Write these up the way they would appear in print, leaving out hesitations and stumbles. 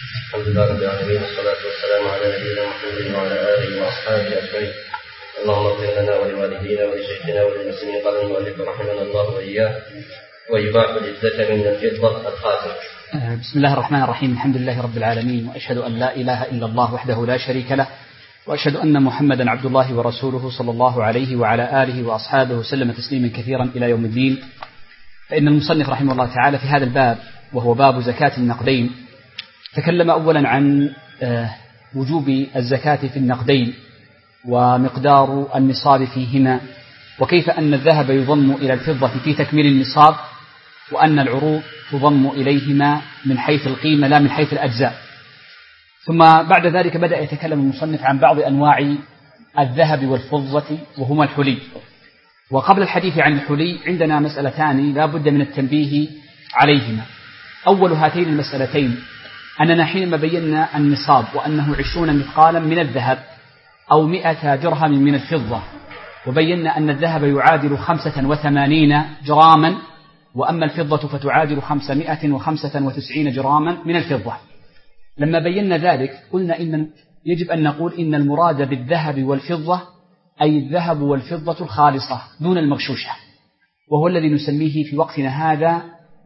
الحمد لله رب العالمين، والصلاة والسلام على نبينا محمد وعلى آله وأصحابه أجمعين. اللهم اغفر لنا ولوالدينا ولشيخنا وللمسلمين. قال المؤلف رحمنا الله وإياه: ويباح للذكر من الفضة الخاتم. بسم الله الرحمن الرحيم. الحمد لله رب العالمين، وأشهد أن لا إله إلا الله وحده لا شريك له، وأشهد أن محمدا عبد الله ورسوله صلى الله عليه وعلى آله وأصحابه وسلم تسليما كثيرا إلى يوم الدين. فإن المصنف رحمه الله تعالى في هذا الباب، وهو باب زكاة النقدين، تكلم أولا عن وجوب الزكاة في النقدين ومقدار النصاب فيهما، وكيف أن الذهب يضم إلى الفضة في تكميل النصاب، وأن العروض تضم إليهما من حيث القيمة لا من حيث الأجزاء. ثم بعد ذلك بدأ يتكلم المصنف عن بعض أنواع الذهب والفضة، وهما الحلي. وقبل الحديث عن الحلي عندنا مسألتان لا بد من التنبيه عليهما. أول هاتين المسألتين أننا حينما بينا النصاب وأنه 20 مثقالا من الذهب أو 100 درهم من الفضة، وبينا أن الذهب يعادل 85 جراما، وأما الفضة فتعادل 595 جراما من الفضة. لما بينا ذلك قلنا إن يجب أن نقول إن المراد بالذهب والفضة أي الذهب والفضة الخالصة دون المغشوشة، وهو الذي نسميه في وقتنا هذا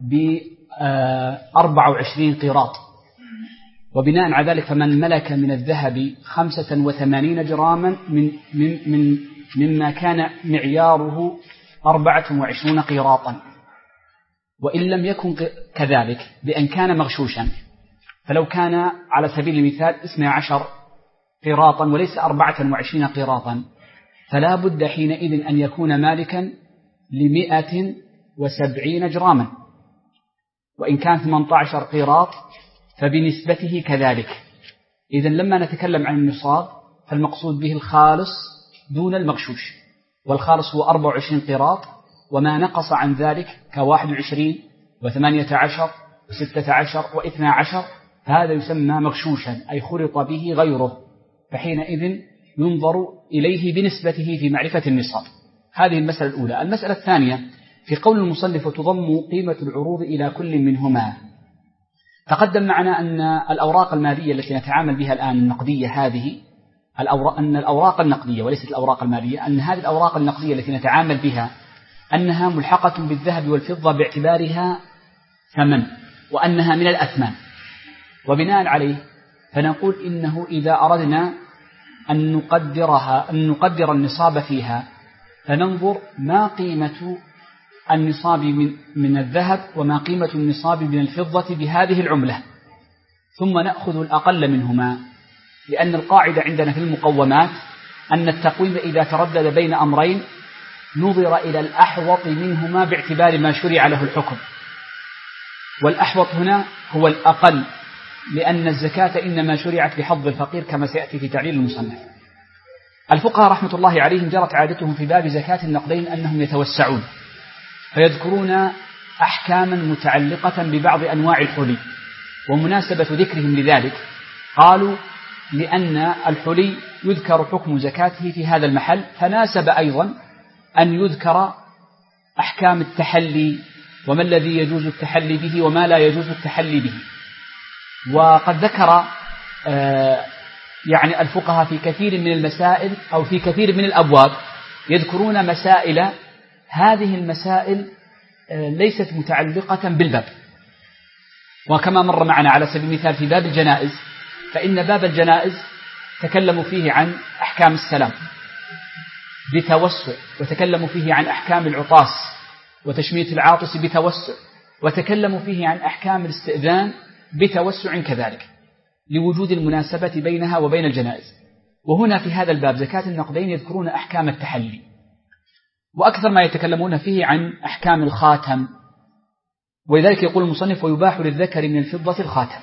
ب24 قيراط. وبناء على ذلك فمن ملك من الذهب 85 جراما مما كان معياره 24 قيراطا، وإن لم يكن كذلك بأن كان مغشوشا، فلو كان على سبيل المثال 12 قيراطا وليس 24 قيراطا، فلا بد حينئذ أن يكون مالكا 170 جراما، وإن كان 18 قيراط فبنسبته كذلك. إذن لما نتكلم عن النصاب فالمقصود به الخالص دون المغشوش، والخالص هو 24 قيراط، وما نقص عن ذلك ك21 و18 و16 و12 هذا يسمى مغشوشا، أي خلط به غيره، فحينئذ ينظر إليه بنسبته في معرفة النصاب. هذه المسألة الأولى. المسألة الثانية في قول المصنف: وتضم قيمة العروض إلى كل منهما. تقدم معنا أن الأوراق المالية التي نتعامل بها الآن النقدية هذه أن الأوراق النقدية وليست الأوراق المالية، أن هذه الأوراق النقدية التي نتعامل بها أنها ملحقة بالذهب والفضة باعتبارها ثمن، وأنها من الأثمان. وبناء عليه فنقول إنه إذا أردنا أن نقدر النصاب فيها فننظر ما قيمة النصاب من الذهب وما قيمة النصاب من الفضة بهذه العملة، ثم نأخذ الأقل منهما، لأن القاعدة عندنا في المقومات أن التقويم إذا تردد بين أمرين نظر إلى الأحوط منهما باعتبار ما شرع له الحكم، والأحوط هنا هو الأقل، لأن الزكاة إنما شرعت بحظ الفقير كما سيأتي في تعليل المصنف. الفقهاء رحمة الله عليهم جرت عادتهم في باب زكاة النقدين أنهم يتوسعون، فيذكرون أحكاما متعلقة ببعض أنواع الحلي. ومناسبة ذكرهم لذلك قالوا لأن الحلي يذكر حكم زكاته في هذا المحل، فناسب أيضا أن يذكر أحكام التحلي وما الذي يجوز التحلي به وما لا يجوز التحلي به. وقد ذكر يعني الفقهاء في كثير من المسائل أو في كثير من الأبواب يذكرون مسائل، هذه المسائل ليست متعلقة بالباب. وكما مر معنا على سبيل المثال في باب الجنائز، فإن باب الجنائز تكلموا فيه عن أحكام السلام بتوسع، وتكلموا فيه عن أحكام العطاس وتشميت العاطس بتوسع، وتكلموا فيه عن أحكام الاستئذان بتوسع كذلك، لوجود المناسبة بينها وبين الجنائز. وهنا في هذا الباب زكاة النقدين يذكرون أحكام التحلي، وأكثر ما يتكلمون فيه عن أحكام الخاتم، ولذلك يقول المصنف: ويباح للذكر من الفضة الخاتم.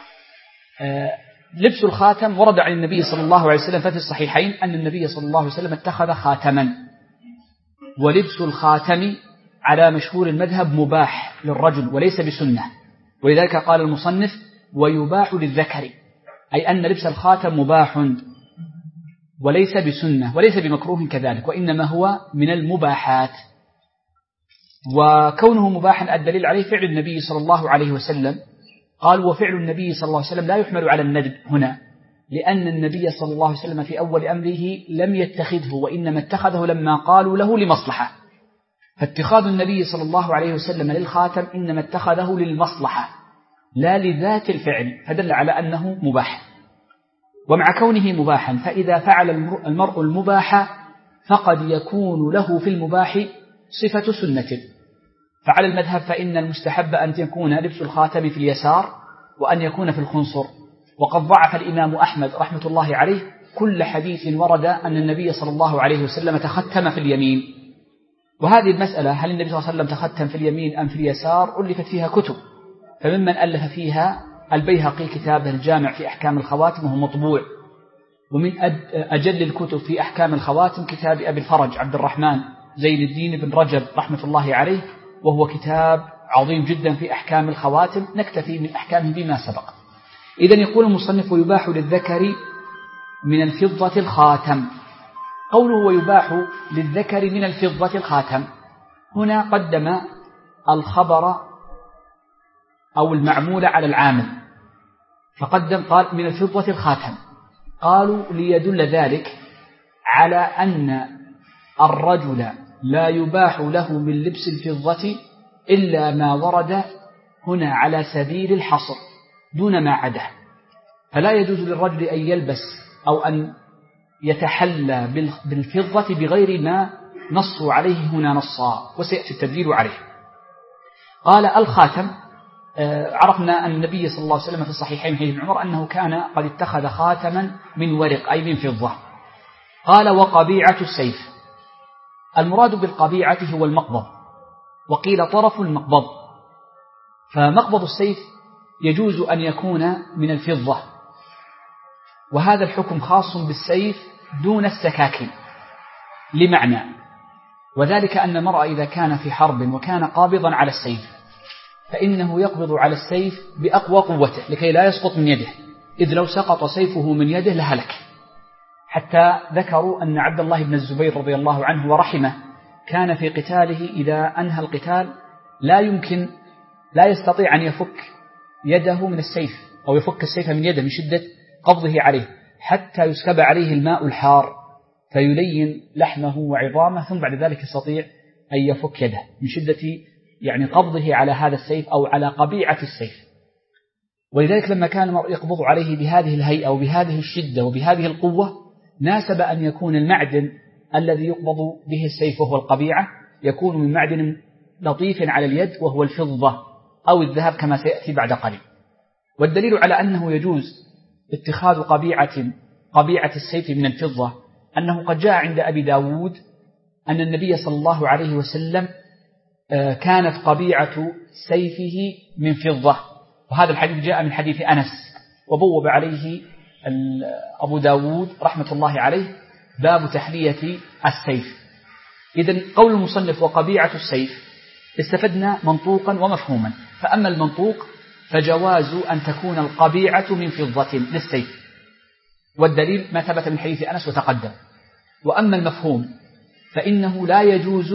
لبس الخاتم ورد عن النبي صلى الله عليه وسلم ففي الصحيحين أن النبي صلى الله عليه وسلم اتخذ خاتما، ولبس الخاتم على مشهور المذهب مباح للرجل وليس بسنة، ولذلك قال المصنف: ويباح للذكر، أي أن لبس الخاتم مباح وليس بسنة وليس بمكروه كذلك، وإنما هو من المباحات. وكونه مباحا الدليل عليه فعل النبي صلى الله عليه وسلم قال وفعل النبي صلى الله عليه وسلم لا يحمل على الندب هنا، لأن النبي صلى الله عليه وسلم في أول أمره لم يتخذه، وإنما اتخذه لما قالوا له لمصلحة، فاتخاذ النبي صلى الله عليه وسلم للخاتم إنما اتخذه للمصلحة لا لذات الفعل، فدل على أنه مباح. ومع كونه مباحا فإذا فعل المرء المباح فقد يكون له في المباح صفة سنة. فعلى المذهب فإن المستحب أن يكون لبس الخاتم في اليسار وأن يكون في الخنصر. وقد ضعف الإمام أحمد رحمة الله عليه كل حديث ورد أن النبي صلى الله عليه وسلم تختم في اليمين. وهذه المسألة هل النبي صلى الله عليه وسلم تختم في اليمين أم في اليسار ألفت فيها كتب، فممن ألف فيها البيهقي كتابه الجامع في أحكام الخواتم وهو مطبوع، ومن أجل الكتب في أحكام الخواتم كتاب أبي الفرج عبد الرحمن زين الدين بن رجب رحمة الله عليه، وهو كتاب عظيم جدا في أحكام الخواتم، نكتفي من أحكامه بما سبق. إذن يقول المصنف ويباح للذكر من الفضة الخاتم. قوله ويباح للذكر من الفضة الخاتم، هنا قدم الخبر أو المعمول على العامل، فقدم قال من الفضة الخاتم، قالوا ليدل ذلك على أن الرجل لا يباح له من لبس الفضة إلا ما ورد هنا على سبيل الحصر دون ما عدا، فلا يجوز للرجل أن يلبس أو أن يتحلى بالفضة بغير ما نصوا عليه هنا نصا، وسيأتي التدليل عليه. قال الخاتم، عرفنا أن النبي صلى الله عليه وسلم في الصحيحين حديث ابن عمر أنه كان قد اتخذ خاتما من ورق أي من فضة. قال وقبيعة السيف، المراد بالقبيعة هو المقبض، وقيل طرف المقبض، فمقبض السيف يجوز أن يكون من الفضة، وهذا الحكم خاص بالسيف دون السكاكين لمعنى، وذلك أن المرء إذا كان في حرب وكان قابضا على السيف فإنه يقبض على السيف بأقوى قوته لكي لا يسقط من يده، إذ لو سقط سيفه من يده لهلك. حتى ذكروا أن عبد الله بن الزبير رضي الله عنه ورحمه كان في قتاله إذا أنهى القتال لا يستطيع أن يفك يده من السيف أو يفك السيف من يده من شدة قبضه عليه، حتى يسكب عليه الماء الحار فيلين لحمه وعظامه، ثم بعد ذلك يستطيع أن يفك يده من شدة قبضه على هذا السيف أو على قبيعة السيف. ولذلك لما كان المرء يقبض عليه بهذه الهيئة وبهذه الشدة وبهذه القوة ناسب أن يكون المعدن الذي يقبض به السيف وهو القبيعة يكون من معدن لطيف على اليد وهو الفضة أو الذهب كما سيأتي بعد قليل. والدليل على أنه يجوز اتخاذ قبيعة السيف من الفضة أنه قد جاء عند أبي داود أن النبي صلى الله عليه وسلم كانت قبيعة سيفه من فضة، وهذا الحديث جاء من حديث أنس، وبوب عليه أبو داود رحمة الله عليه باب تحلية السيف. إذن قول المصنف وقبيعة السيف استفدنا منطوقا ومفهوما. فأما المنطوق فجواز أن تكون القبيعة من فضة للسيف، والدليل ما ثبت من حديث أنس وتقدم. وأما المفهوم فإنه لا يجوز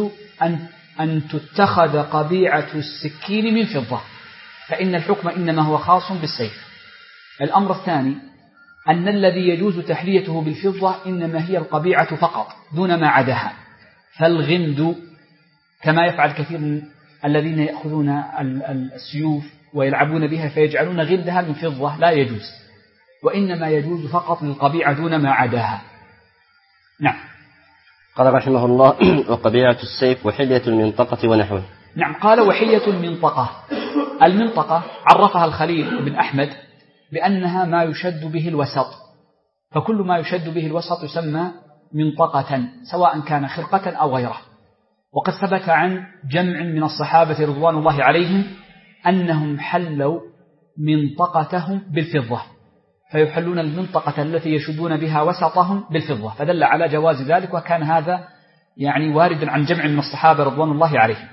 أن تتخذ قبيعة السكين من فضة، فإن الحكم إنما هو خاص بالسيف. الأمر الثاني أن الذي يجوز تحليته بالفضة إنما هي القبيعة فقط دون ما عداها، فالغمد كما يفعل كثير من الذين يأخذون السيوف ويلعبون بها فيجعلون غمدها من فضة لا يجوز، وإنما يجوز فقط للقبيعة دون ما عداها. نعم. قال رحمه الله وقبيعة السيف وحلية المنطقة ونحوه. نعم، قال وحلية المنطقة. المنطقة عرفها الخليل بن أحمد بأنها ما يشد به الوسط، فكل ما يشد به الوسط يسمى منطقة سواء كان خرقة أو غيره. وقد ثبت عن جمع من الصحابة رضوان الله عليهم أنهم حلوا منطقتهم بالفضة، فيحلون المنطقة التي يشدون بها وسطهم بالفضة، فدل على جواز ذلك، وكان هذا واردا عن جمع من الصحابة رضوان الله عليهم.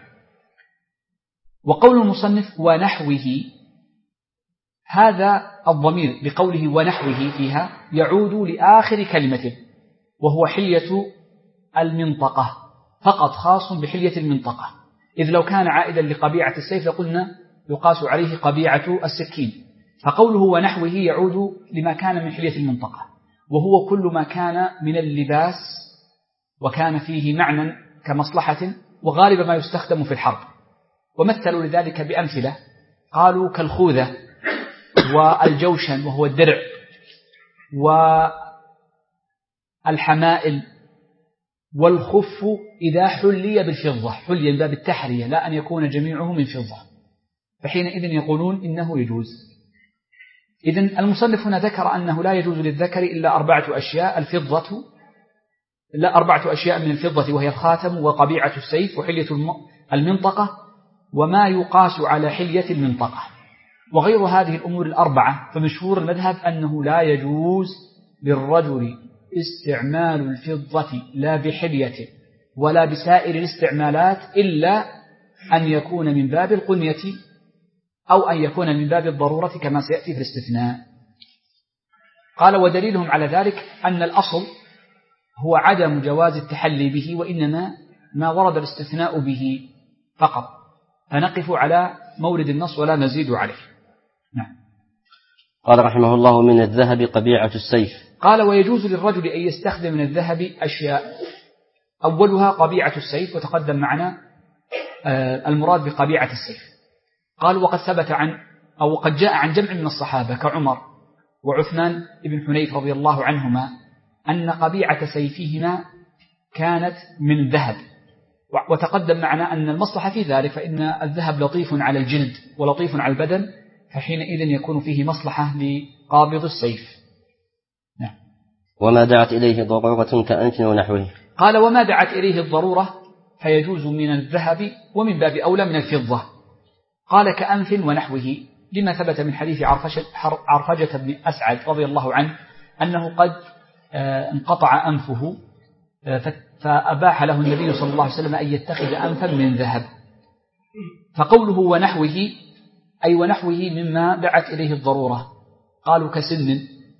وقول المصنف ونحوه، هذا الضمير بقوله ونحوه فيها يعود لآخر كلمة وهو حلية المنطقة، فقط خاص بحلية المنطقة، إذ لو كان عائدا لقبيعة السيف لقلنا يقاس عليه قبيعة السكين. فقوله ونحوه يعود لما كان من حلية المنطقة، وهو كل ما كان من اللباس وكان فيه معنى كمصلحة، وغالب ما يستخدم في الحرب. ومثلوا لذلك بأمثلة، قالوا كالخوذة والجوشن وهو الدرع والحمائل والخف إذا حلي بالفضة، حلي من باب التحرية لا أن يكون جميعه من فضة، فحينئذ يقولون إنه يجوز. إذن المصنف هنا ذكر أنه لا يجوز للذكر إلا 4 أشياء: الفضة، لا 4 أشياء من الفضة وهي الخاتم وقبيعة السيف وحلية المنطقة وما يقاس على حلية المنطقة. وغير هذه الأمور ال4 فمشهور المذهب أنه لا يجوز للرجل استعمال الفضة لا بحلية ولا بسائر الاستعمالات إلا أن يكون من باب القنية أو أن يكون من باب الضرورة كما سيأتي في الاستثناء. قال ودليلهم على ذلك أن الأصل هو عدم جواز التحلي به، وإنما ما ورد الاستثناء به فقط، فنقف على مورد النص ولا نزيد عليه. نعم. قال رحمه الله من الذهب قبيعة السيف. قال ويجوز للرجل أن يستخدم من الذهب أشياء، أولها قبيعة السيف، وتقدم معنا المراد بقبيعة السيف. قال وقد ثبت أو قد جاء عن جمع من الصحابة كعمر وعثمان بن حنيف رضي الله عنهما أن قبيعة سيفهما كانت من ذهب، وتقدم معنا أن المصلحة في ذلك، فإن الذهب لطيف على الجلد ولطيف على البدن، فحينئذ يكون فيه مصلحة لقابض السيف. نعم. وما دعت إليه ضرورة كأنف ونحوه. قال وما دعت إليه الضرورة فيجوز من الذهب ومن باب أولى من الفضة. قال كأنف ونحوه لما ثبت من حديث عرفجة بن أسعد رضي الله عنه أنه قد انقطع أنفه فأباح له النبي صلى الله عليه وسلم أن يتخذ أنفا من ذهب. فقوله ونحوه أي ونحوه مما دعت إليه الضرورة، قالوا كسن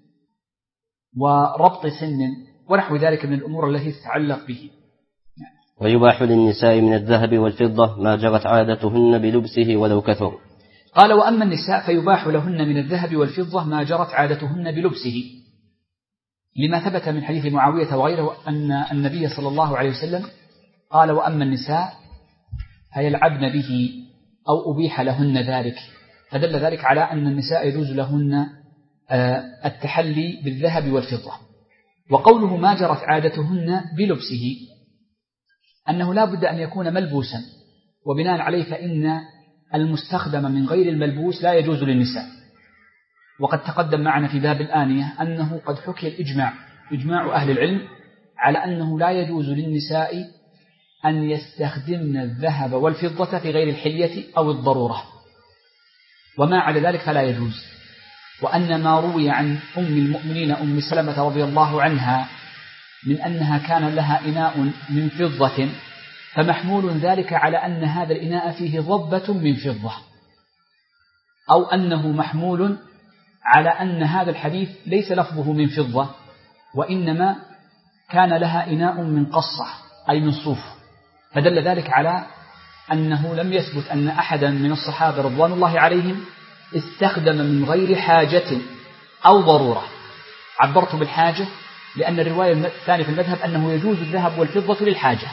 وربط سن ونحو ذلك من الأمور التي تتعلق به. ويباح للنساء من الذهب والفضة ما جرت عادتهن بلبسه ولو كثر. قال وأما النساء فيباح لهن من الذهب والفضة ما جرت عادتهن بلبسه، لما ثبت من حديث معاوية وغيره أن النبي صلى الله عليه وسلم قال وأما النساء فيلعبن به أو أبيح لهن ذلك، فدل ذلك على أن النساء يجوز لهن التحلي بالذهب والفضة. وقوله ما جرت عادتهن بلبسه أنه لا بد أن يكون ملبوسا، وبناء عليه فإن المستخدم من غير الملبوس لا يجوز للنساء. وقد تقدم معنا في باب الآنية أنه قد حكي إجماع أهل العلم على أنه لا يجوز للنساء أن يستخدمن الذهب والفضة في غير الحلية أو الضرورة، وما على ذلك فلا يجوز. وأن ما روي عن أم المؤمنين أم سلمة رضي الله عنها من أنها كان لها إناء من فضة، فمحمول ذلك على أن هذا الإناء فيه ضبة من فضة، أو أنه محمول على أن هذا الحديث ليس لفظه من فضة، وإنما كان لها إناء من قصة أي من صوف، فدل ذلك على أنه لم يثبت أن أحدا من الصحابة رضوان الله عليهم استخدم من غير حاجة أو ضرورة. عبرت بالحاجة لأن الرواية الثانية في المذهب أنه يجوز الذهب والفضة للحاجة،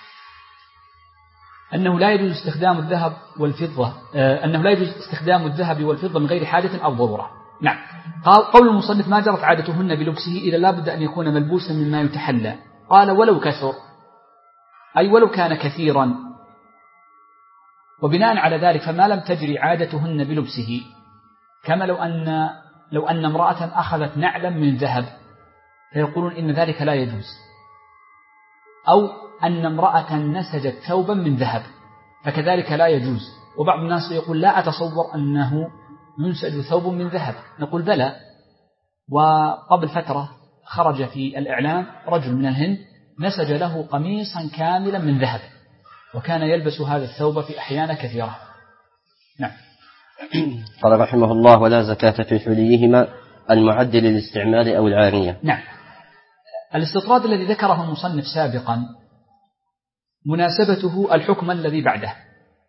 أنه لا يجوز استخدام الذهب والفضة، أنه لا يجوز استخدام الذهب والفضة من غير حاجة أو ضرورة. نعم. قول المصنف ما جرت عادتهن بلبسه إذا لا بد أن يكون ملبوسا مما يتحلى. قال ولو كثر أي ولو كان كثيرا، وبناء على ذلك فما لم تجري عادتهن بلبسه، كما لو أن امرأة أخذت نعلا من ذهب فيقولون إن ذلك لا يجوز، أو أن امرأة نسجت ثوبا من ذهب فكذلك لا يجوز. وبعض الناس يقول لا أتصور أنه ينسج ثوب من ذهب، نقول بلى. وقبل فترة خرج في الإعلام رجل من الهند نسج له قميصا كاملا من ذهب، وكان يلبس هذا الثوب في أحيان كثيرة. نعم. قال رحمه الله ولا زكاة في حليهما المعد للاستعمال أو العارية. نعم. الاستطراد الذي ذكره المصنف سابقا مناسبته الحكم الذي بعده،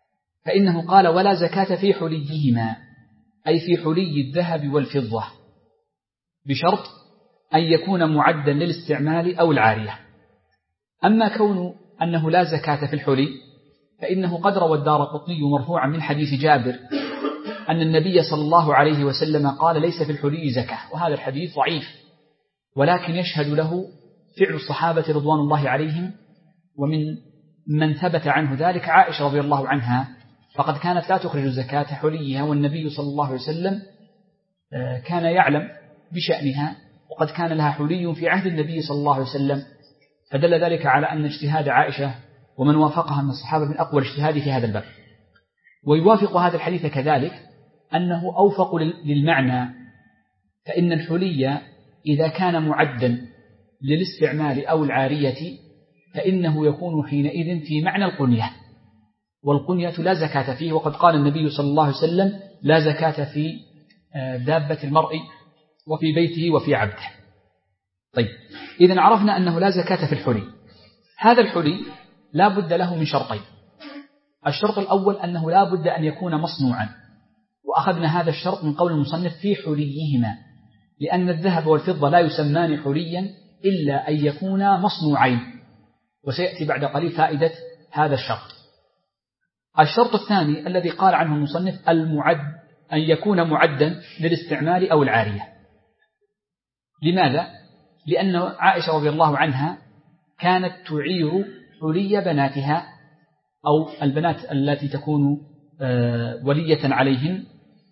فإنه قال ولا زكاة في حليهما، أي في حلي الذهب والفضة، بشرط أن يكون معدا للاستعمال أو العارية. أما كون أنه لا زكاة في الحلي فإنه قد روى الدارقطني مرفوعا من حديث جابر أن النبي صلى الله عليه وسلم قال ليس في الحلي زكاة، وهذا الحديث ضعيف، ولكن يشهد له فعل الصحابة رضوان الله عليهم، ومن من ثبت عنه ذلك عائشة رضي الله عنها، فقد كانت لا تخرج زكاة حليها، والنبي صلى الله عليه وسلم كان يعلم بشأنها، وقد كان لها حلي في عهد النبي صلى الله عليه وسلم، فدل ذلك على أن اجتهاد عائشة ومن وافقها من الصحابة من أقوى الاجتهاد في هذا الباب. ويوافق هذا الحديث كذلك أنه أوفق للمعنى، فإن الحلي إذا كان معدا للاستعمال أو العارية فإنه يكون حينئذ في معنى القنية، والقنية لا زكاة فيه، وقد قال النبي صلى الله عليه وسلم لا زكاة في دابة المرء وفي بيته وفي عبده. طيب، إذن عرفنا أنه لا زكاة في الحلي. هذا الحلي لا بد له من شرطين. الشرط الأول أنه لا بد أن يكون مصنوعا، وأخذنا هذا الشرط من قول المصنف في حليهما، لأن الذهب والفضة لا يسمان حليا إلا أن يكونا مصنوعين، وسيأتي بعد قليل فائدة هذا الشرط. الشرط الثاني الذي قال عنه المصنف المعد أن يكون معدا للاستعمال أو العارية. لماذا؟ لأن عائشة رضي الله عنها كانت تعير حلي بناتها أو البنات التي تكون ولية عليهن،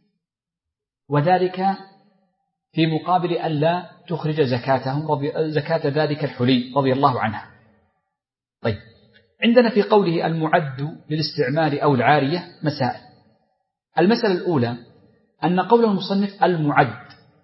وذلك في مقابل ألا تخرج زكاة ذلك الحلي رضي الله عنها. طيب، عندنا في قوله المعد للاستعمال أو العارية مسائل. المسألة الأولى أن قول المصنف المعد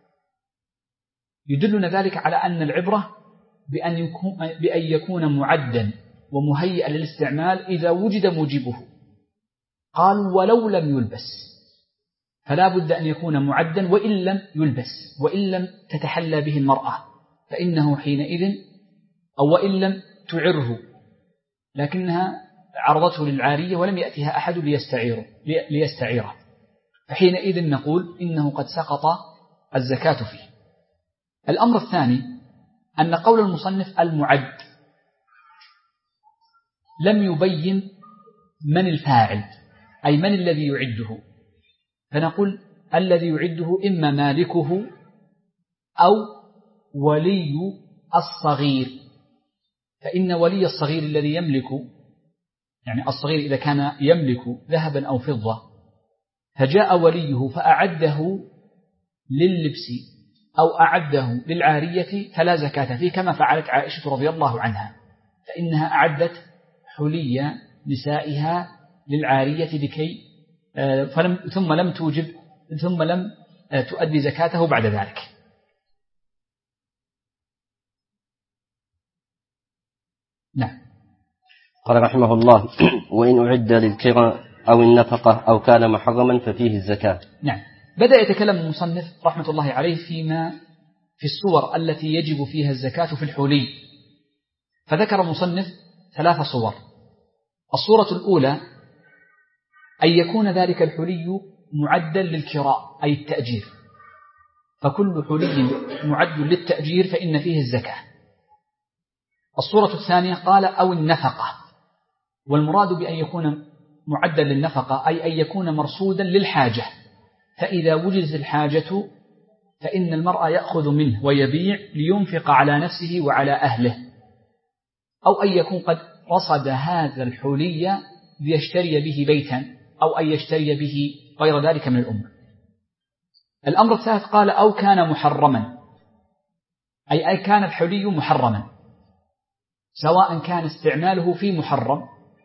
يدلنا ذلك على أن العبرة بأن يكون معدا ومهيئا للاستعمال إذا وجد موجبه. قالوا ولو لم يلبس، فلا بد أن يكون معدا وإن لم يلبس، وإن لم تتحلى به المرأة فإنه حينئذ، أو وإن لم تعره لكنها عرضته للعارية ولم يأتها أحد ليستعيره، فحينئذ نقول إنه قد سقط الزكاة فيه. الأمر الثاني أن قول المصنف المعد لم يبين من الفاعل، أي من الذي يعده، فنقول الذي يعده إما مالكه أو ولي الصغير، فإن ولي الصغير الذي يملك، يعني الصغير إذا كان يملك ذهبا أو فضة فجاء وليه فأعده لللبس أو أعده للعارية فلا زكاة فيه، كما فعلت عائشة رضي الله عنها، فإنها أعدت حلي نسائها للعارية لكي ثم لم تؤدي زكاته بعد ذلك. نعم. قال رحمه الله وإن أعد للكراء أو النفقة أو كان محرما ففيه الزكاة. نعم. بدأ يتكلم المصنف رحمة الله عليه في الصور التي يجب فيها الزكاة في الحلي، فذكر المصنف 3 صور. الصورة الأولى أن يكون ذلك الحلي معدا للكراء أي التأجير، فكل حلي معد للتأجير فإن فيه الزكاة. الصورة الثانية قال أو النفقة، والمراد بأن يكون معدا للنفقة أي أن يكون مرصودا للحاجة، فإذا وجدت الحاجة فإن المرء يأخذ منه ويبيع لينفق على نفسه وعلى أهله، أو أن يكون قد رصد هذا الحلي ليشتري به بيتا أو أن يشتري به غير ذلك من الأمة. الأمر الثالث قال أو كان محرما، أي كان الحلي محرما، سواء كان استعماله في محرم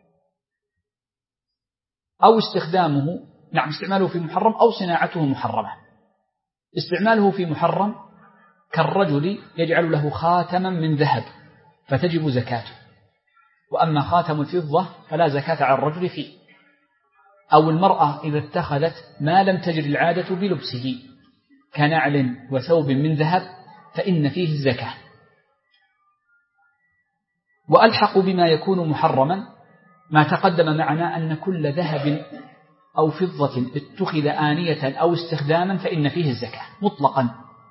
أو استعماله في محرم أو صناعته محرمة. استعماله في محرم كالرجل يجعل له خاتما من ذهب فتجب زكاته، وأما خاتم الفضة فلا زكاة على الرجل فيه. أو المرأة إذا اتخذت ما لم تجر العادة بلبسه كنعل وثوب من ذهب فإن فيه الزكاة. وألحق بما يكون محرما ما تقدم معنا أن كل ذهب أو فضة اتخذ آنية أو استخداما فإن فيه الزكاة مطلقا،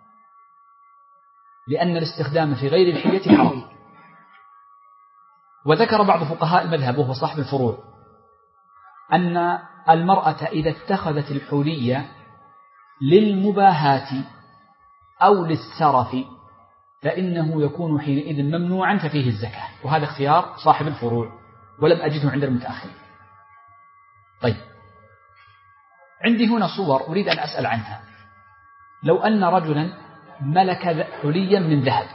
لأن الاستخدام في غير الحلية حرام. وذكر بعض فقهاء المذهب وهو صاحب الفروع أن المرأة إذا اتخذت الحلي للمباهاة أو للسرف فإنه يكون حينئذ ممنوعا ففيه الزكاة، وهذا اختيار صاحب الفروع ولم أجده عند المتأخرين. طيب، عندي هنا صور أريد أن أسأل عنها. لو أن رجلا ملك حليا من ذهب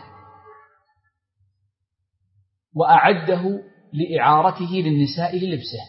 وأعده لإعارته للنساء للبسه،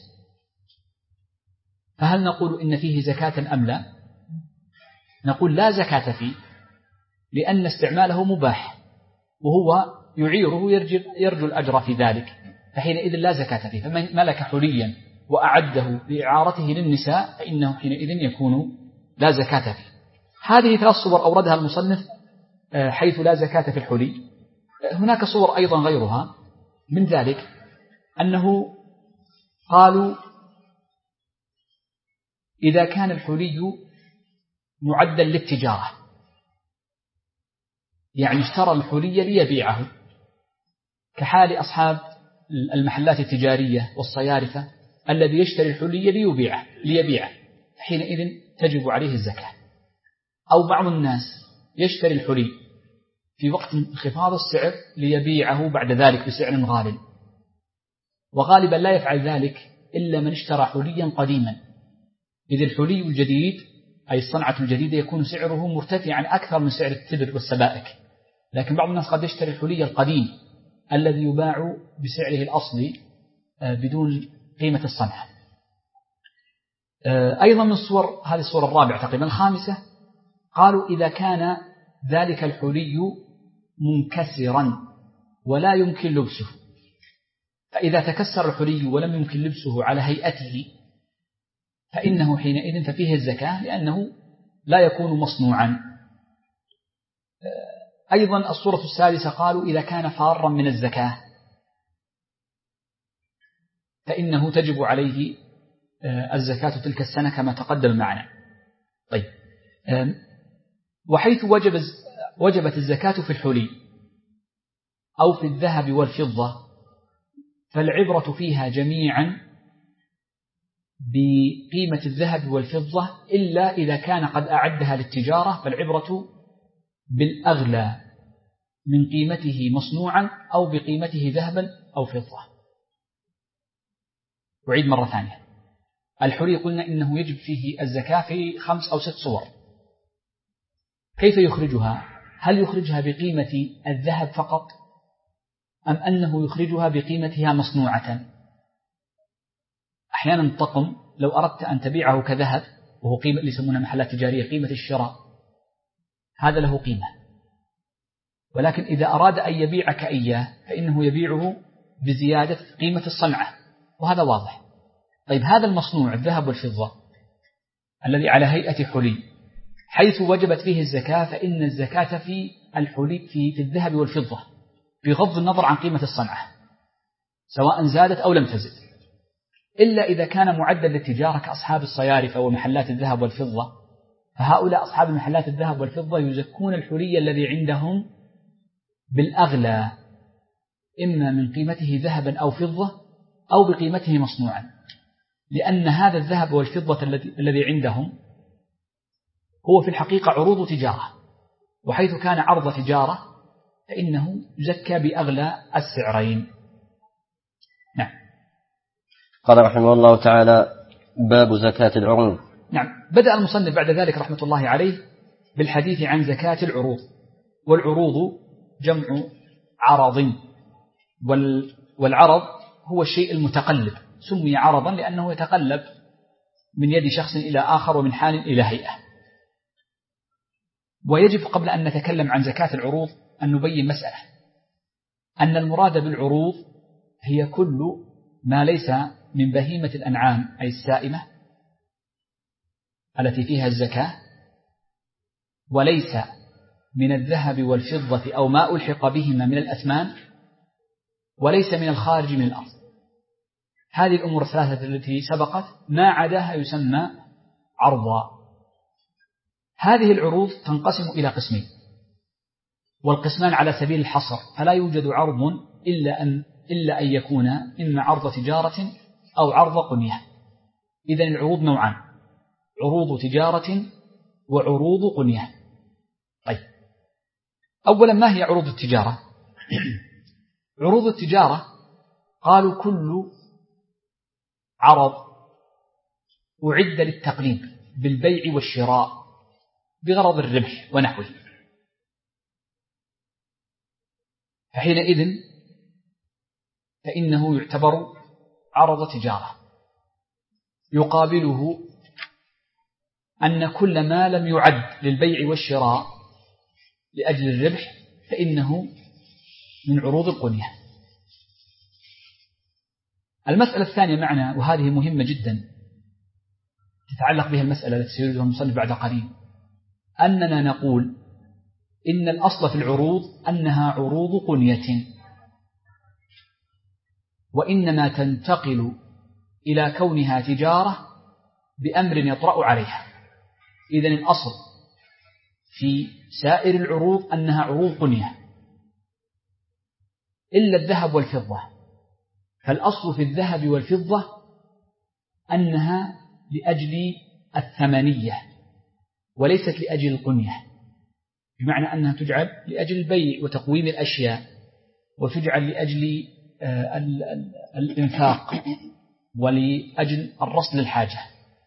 فهل نقول إن فيه زكاة أم لا؟ نقول لا زكاة فيه، لأن استعماله مباح وهو يعيره يرجو الأجر في ذلك، فحينئذ لا زكاة فيه. فمن ملك حليا وأعده لإعارته للنساء فإنه حينئذ يكون لا زكاة فيه. هذه 3 صور أوردها المصنف حيث لا زكاة في الحلي. هناك صور أيضا غيرها، من ذلك أنه قالوا إذا كان الحلي معدا للتجارة، يعني اشترى الحلي ليبيعه، كحال أصحاب المحلات التجارية والصيارفة الذي يشتري الحلي ليبيعه حينئذ تجب عليه الزكاة. أو بعض الناس يشتري الحلي في وقت انخفاض السعر ليبيعه بعد ذلك بسعر غال، وغالبا لا يفعل ذلك إلا من اشترى حليا قديما، إذ الحلي الجديد أي الصنعة الجديدة يكون سعره مرتفعا أكثر من سعر التبر والسبائك. لكن بعض الناس قد يشتري الحلي القديم الذي يباع بسعره الأصلي بدون قيمة الصنعة. أيضا من الصور، هذه الصورة الرابعة تقريبا. الخامسة قالوا إذا كان ذلك الحلي منكسرا ولا يمكن لبسه، فإذا تكسر الحلي ولم يمكن لبسه على هيئته فإنه حينئذ ففيه الزكاة، لأنه لا يكون مصنوعا. أيضا الصورة السادسة قالوا إذا كان فارا من الزكاة فإنه تجب عليه الزكاة تلك السنة كما تقدم معنا. طيب، وحيث وجبت الزكاة في الحلي أو في الذهب والفضة فالعبرة فيها جميعا بقيمة الذهب والفضة، إلا إذا كان قد أعدها للتجارة فالعبرة بالأغلى من قيمته مصنوعا أو بقيمته ذهبا أو فضة. أعيد مرة ثانية. الحلي قلنا إنه يجب فيه الزكاة في 5 أو 6 صور. كيف يخرجها؟ هل يخرجها بقيمة الذهب فقط أم أنه يخرجها بقيمتها مصنوعة؟ أحيانا الطقم لو أردت أن تبيعه كذهب وهو قيمة اللي يسمونها محلات تجارية قيمة الشراء، هذا له قيمة، ولكن إذا أراد أن يبيعك إياه فإنه يبيعه بزيادة قيمة الصنعة، وهذا واضح. طيب، هذا المصنوع الذهب والفضة الذي على هيئة حلي حيث وجبت فيه الزكاة فإن الزكاة في الحلي في الذهب والفضة بغض النظر عن قيمة الصنعة سواء زادت أو لم تزد، إلا إذا كان معدا للتجارة كأصحاب الصيارفة ومحلات الذهب والفضة، فهؤلاء أصحاب المحلات الذهب والفضة يزكون الحلي الذي عندهم بالأغلى، إما من قيمته ذهبا أو فضة أو بقيمته مصنوعا، لأن هذا الذهب والفضة الذي عندهم هو في الحقيقة عروض تجارة، وحيث كان عرض تجارة فإنه يزكى بأغلى السعرين. نعم. قال رحمه الله تعالى: باب زكاة العروض. نعم. بدأ المصنف بعد ذلك رحمة الله عليه بالحديث عن زكاة العروض، والعروض جمع عرض، والعرض هو الشيء المتقلب، سمي عرضا لأنه يتقلب من يد شخص إلى آخر ومن حال إلى هيئة. ويجب قبل أن نتكلم عن زكاة العروض أن نبين مسألة، أن المراد بالعروض هي كل ما ليس من بهيمة الأنعام أي السائمة التي فيها الزكاة، وليس من الذهب والفضة أو ما ألحق بهما من الأثمان، وليس من الخارج من الأرض. هذه الأمور الثلاثة التي سبقت ما عداها يسمى عرضا. هذه العروض تنقسم إلى قسمين، والقسمان على سبيل الحصر، فلا يوجد عرض إلا أن يكون إما عرض تجارة أو عرض قنية. إذن العروض نوعان: عروض تجارة وعروض قنية. طيب، أولا ما هي عروض التجارة؟ عروض التجارة قالوا كل عرض أعد للتقليد بالبيع والشراء بغرض الربح ونحوه، فحينئذ فإنه يعتبر عرض تجارة. يقابله أن كل ما لم يعد للبيع والشراء لأجل الربح فإنه من عروض القنية. المسألة الثانية معنا، وهذه مهمة جدا تتعلق بها المسألة التي سيريدها المصنف بعد قليل، أننا نقول إن الأصل في العروض أنها عروض قنية، وإنما تنتقل إلى كونها تجارة بأمر يطرأ عليها. إذن الأصل في سائر العروض أنها عروض قنية إلا الذهب والفضة، فالأصل في الذهب والفضة أنها لأجل الثمنية وليست لأجل القنية، بمعنى أنها تجعل لأجل البيع وتقويم الأشياء، وتجعل لأجل الإنفاق ولأجل الرصد للحاجة.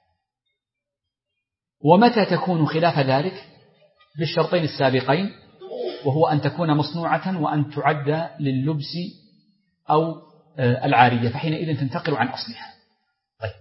ومتى تكون خلاف ذلك؟ بالشرطين السابقين، وهو أن تكون مصنوعة وأن تعد لللبس أو العارية، فحينئذ تنتقل عن أصلها. طيب،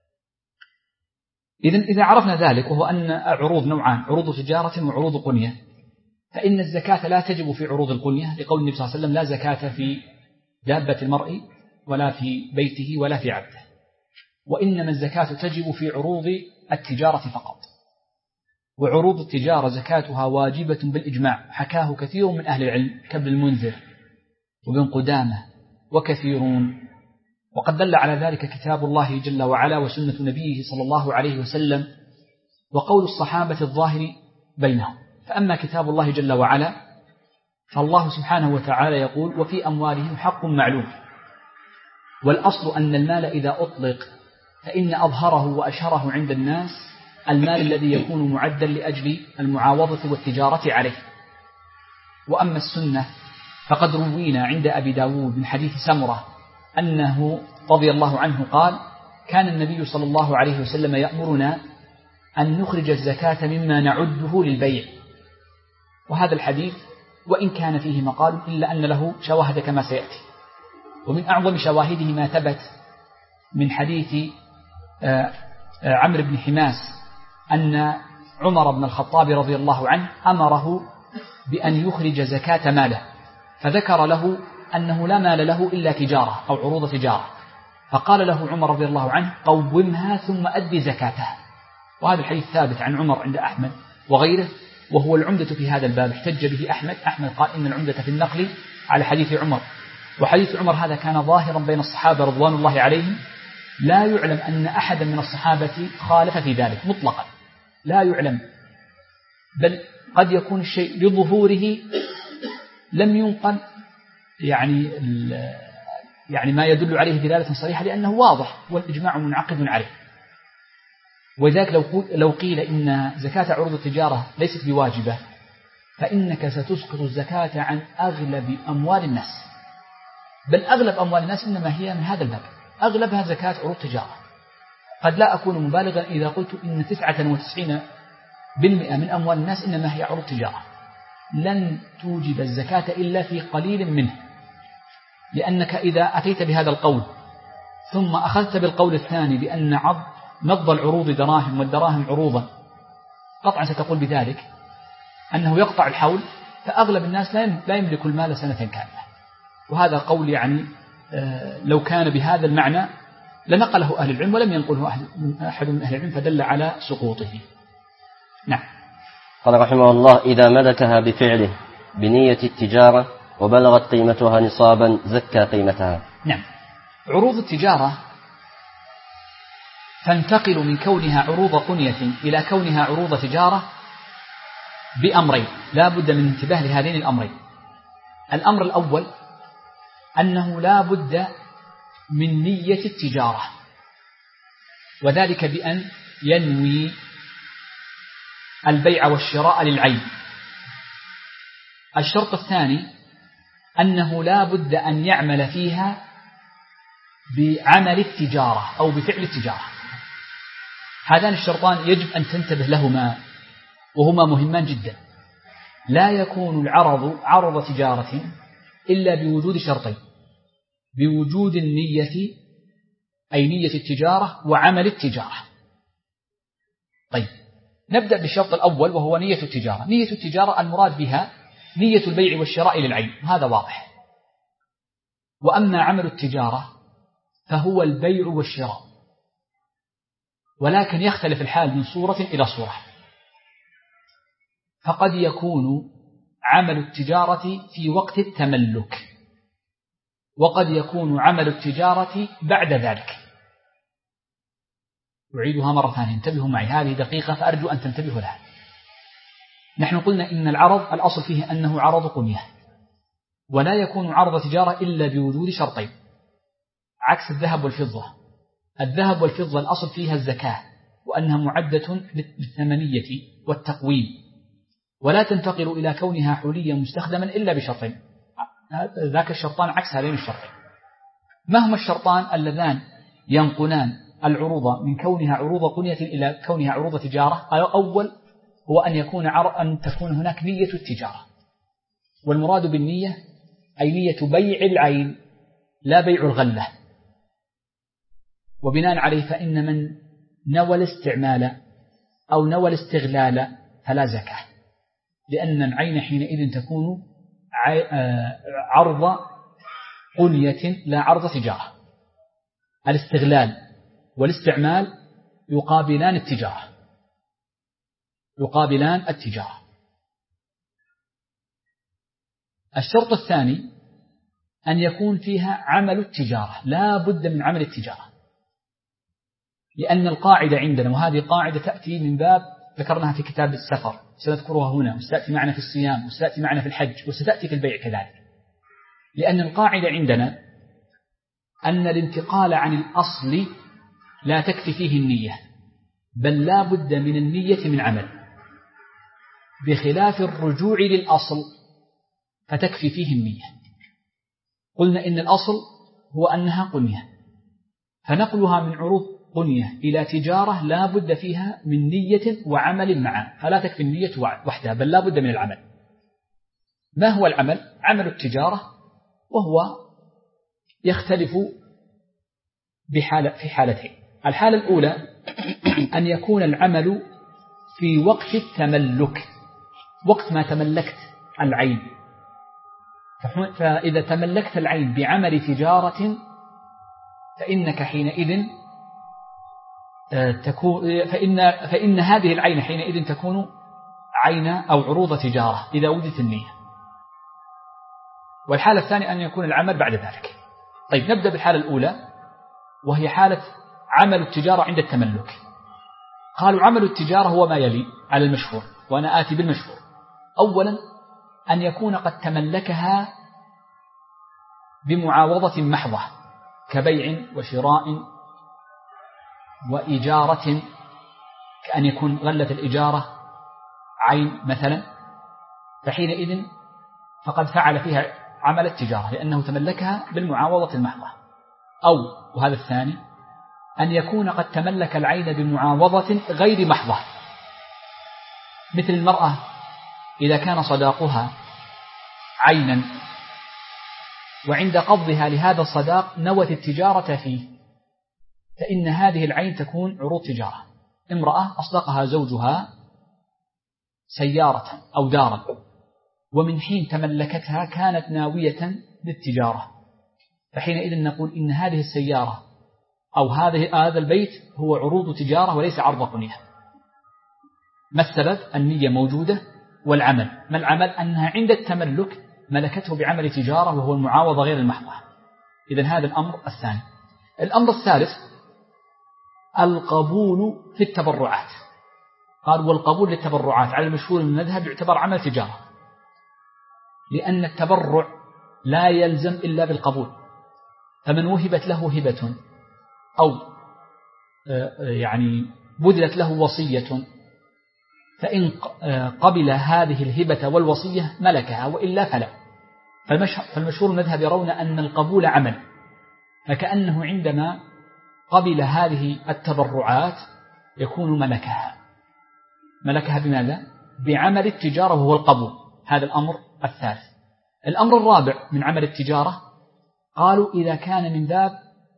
إذا عرفنا ذلك، وهو أن عروض نوعان: عروض تجارة وعروض قنية. فإن الزكاة لا تجب في عروض القنية لقول النبي صلى الله عليه وسلم: لا زكاة في دابة المرء ولا في بيته ولا في عبده، وإنما الزكاة تجب في عروض التجارة فقط. وعروض التجارة زكاتها واجبة بالإجماع، حكاه كثير من أهل العلم كابن المنذر وابن قدامة وكثيرون، وقد دل على ذلك كتاب الله جل وعلا وسنة نبيه صلى الله عليه وسلم وقول الصحابة الظاهر بينهم. فأما كتاب الله جل وعلا فالله سبحانه وتعالى يقول: وفي أموالهم حق معلوم. والأصل أن المال إذا أطلق فإن أظهره وأشهره عند الناس المال الذي يكون معدا لأجل المعاوضة والتجارة عليه. وأما السنة فقد روينا عند أبي داود من حديث سمرة أنه رضي الله عنه قال: كان النبي صلى الله عليه وسلم يأمرنا أن نخرج الزكاة مما نعده للبيع. وهذا الحديث وإن كان فيه مقال إلا أن له شواهد كما سيأتي. ومن أعظم شواهده ما ثبت من حديث عمرو بن حماس أن عمر بن الخطاب رضي الله عنه أمره بأن يخرج زكاة ماله، فذكر له أنه لا مال له إلا تجارة أو عروض تجارة، فقال له عمر رضي الله عنه: قومها ثم أدي زكاتها. وهذا الحديث ثابت عن عمر عند أحمد وغيره، وهو العمدة في هذا الباب، احتج به أحمد قال إن العمدة في النقل على حديث عمر. وحديث عمر هذا كان ظاهرا بين الصحابة رضوان الله عليهم، لا يعلم أن أحدا من الصحابة خالف في ذلك مطلقا، لا يعلم، بل قد يكون الشيء لظهوره لم ينقل يعني ما يدل عليه دلالة صريحة، لأنه واضح والإجماع منعقد عليه. وذلك لو قيل إن زكاة عروض التجارة ليست بواجبة فإنك ستسقط الزكاة عن أغلب أموال الناس، بل أغلب أموال الناس إنما هي من هذا الباب، أغلبها زكاة عروض تجارة. قد لا أكون مبالغا إذا قلت إن 99% من أموال الناس إنما هي عروض تجارة، لن توجب الزكاة إلا في قليل منه، لأنك إذا أتيت بهذا القول ثم أخذت بالقول الثاني بأن نض العروض دراهم والدراهم عروضا، قطعا ستقول بذلك أنه يقطع الحول، فأغلب الناس لا يملك المال سنة كاملة. وهذا قول لو كان بهذا المعنى لنقله أهل العلم، ولم ينقله أحد من أهل العلم، فدل على سقوطه. نعم. قال رحمه الله: إذا ملكها بفعله بنية التجارة وبلغت قيمتها نصابا زكى قيمتها. نعم. عروض التجارة تنتقل من كونها عروض قنية إلى كونها عروض تجارة بأمرين، لا بد من انتباه لهذين الأمرين. الأمر الأول أنه لا بد من نية التجارة، وذلك بأن ينوي البيع والشراء للعين. الشرط الثاني أنه لا بد أن يعمل فيها بعمل التجارة أو بفعل التجارة. هذان الشرطان يجب أن تنتبه لهما، وهما مهمان جدا. لا يكون العرض عرض تجارة إلا بوجود شرطين: بوجود النية أي نية التجارة وعمل التجارة. طيب، نبدأ بالشرط الأول وهو نية التجارة. نية التجارة المراد بها نية البيع والشراء للعين، وهذا واضح. وأما عمل التجارة فهو البيع والشراء، ولكن يختلف الحال من صورة إلى صورة. فقد يكون عمل التجارة في وقت التملك، وقد يكون عمل التجارة بعد ذلك. أعيدها مرة ثانية، انتبهوا معي، هذه دقيقة فأرجو أن تنتبهوا لها. نحن قلنا إن العرض الأصل فيه أنه عرض قنية، ولا يكون عرض تجارة إلا بوجود شرطين، عكس الذهب والفضة. الذهب والفضة الأصل فيها الزكاة، وأنها معدة بالثمنية والتقويم، ولا تنتقل إلى كونها حليا مستخدما إلا بشرطين. ذاك الشرطان عكس هذين الشرطين. ما هما الشرطان اللذان ينقلان العروض من كونها عروض قنية إلى كونها عروض تجارة؟ أول هو أن تكون هناك نية التجارة، والمراد بالنية أي نية بيع العين لا بيع الغلة. وبناء عليه فإن من نوى الاستعمال أو نوى الاستغلال فلا زكاة، لأن العين حينئذ تكون عرض قنية لا عرض تجارة. الاستغلال والاستعمال يقابلان التجارة. الشرط الثاني أن يكون فيها عمل التجارة، لا بد من عمل التجارة، لأن القاعدة عندنا، وهذه قاعدة تأتي من باب ذكرناها في كتاب السفر، سنذكرها هنا، وستأتي معنا في الصيام، وستأتي معنا في الحج، وستأتي في البيع كذلك. لأن القاعدة عندنا أن الانتقال عن الأصل لا تكفي فيه النية، بل لا بد من النية من عمل، بخلاف الرجوع للأصل فتكفي فيه النية. قلنا إن الأصل هو أنها قنية، فنقلها من عروض قنية إلى تجارة لا بد فيها من نية وعمل معا، فلا تكفي النية وحدها، بل لا بد من العمل. ما هو العمل؟ عمل التجارة، وهو يختلف في حالتين. الحالة الأولى أن يكون العمل في وقت التملك، وقت ما تملكت العين. فإذا تملكت العين بعمل تجارة فإنك حينئذ فإن هذه العين حينئذ تكون عين أو عروض تجارة إذا وجدت النية. والحالة الثانية أن يكون العمل بعد ذلك. طيب، نبدأ بالحالة الأولى، وهي حالة عمل التجارة عند التملك. قالوا عمل التجارة هو ما يلي على المشهور، وأنا آتي بالمشهور. أولا أن يكون قد تملكها بمعاوضة محضة، كبيع وشراء وإجارة، كأن يكون غلة الإجارة عين مثلا، فحينئذ فقد فعل فيها عمل التجارة لأنه تملكها بالمعاوضة المحضة. أو، وهذا الثاني، أن يكون قد تملك العين بمعاوضة غير محضة، مثل المرأة إذا كان صداقها عينا وعند قبضها لهذا الصداق نوت التجارة فيه، فإن هذه العين تكون عروض تجارة. امرأة أصدقها زوجها سيارة أو دارا، ومن حين تملكتها كانت ناوية للتجارة، فحينئذ نقول إن هذه السيارة أو هذا البيت هو عروض تجارة وليس عرض قنية. ما السبب؟ النية موجودة والعمل. ما العمل؟ أنها عند التملك ملكته بعمل تجارة وهو المعاوضة غير المحضة. إذن هذا الأمر الثاني. الأمر الثالث القبول في التبرعات. قال والقبول للتبرعات على المشهور من المذهب يعتبر عمل تجارة، لأن التبرع لا يلزم إلا بالقبول. فمن وهبت له هبة أو يعني بذلت له وصية، فإن قبل هذه الهبة والوصية ملكها، وإلا فلا. فالمشهور المذهب يرون أن القبول عمل، فكأنه عندما قبل هذه التبرعات يكون ملكها بماذا؟ بعمل التجارة وهو القبول. هذا الأمر الثالث. الأمر الرابع من عمل التجارة قالوا إذا كان من باب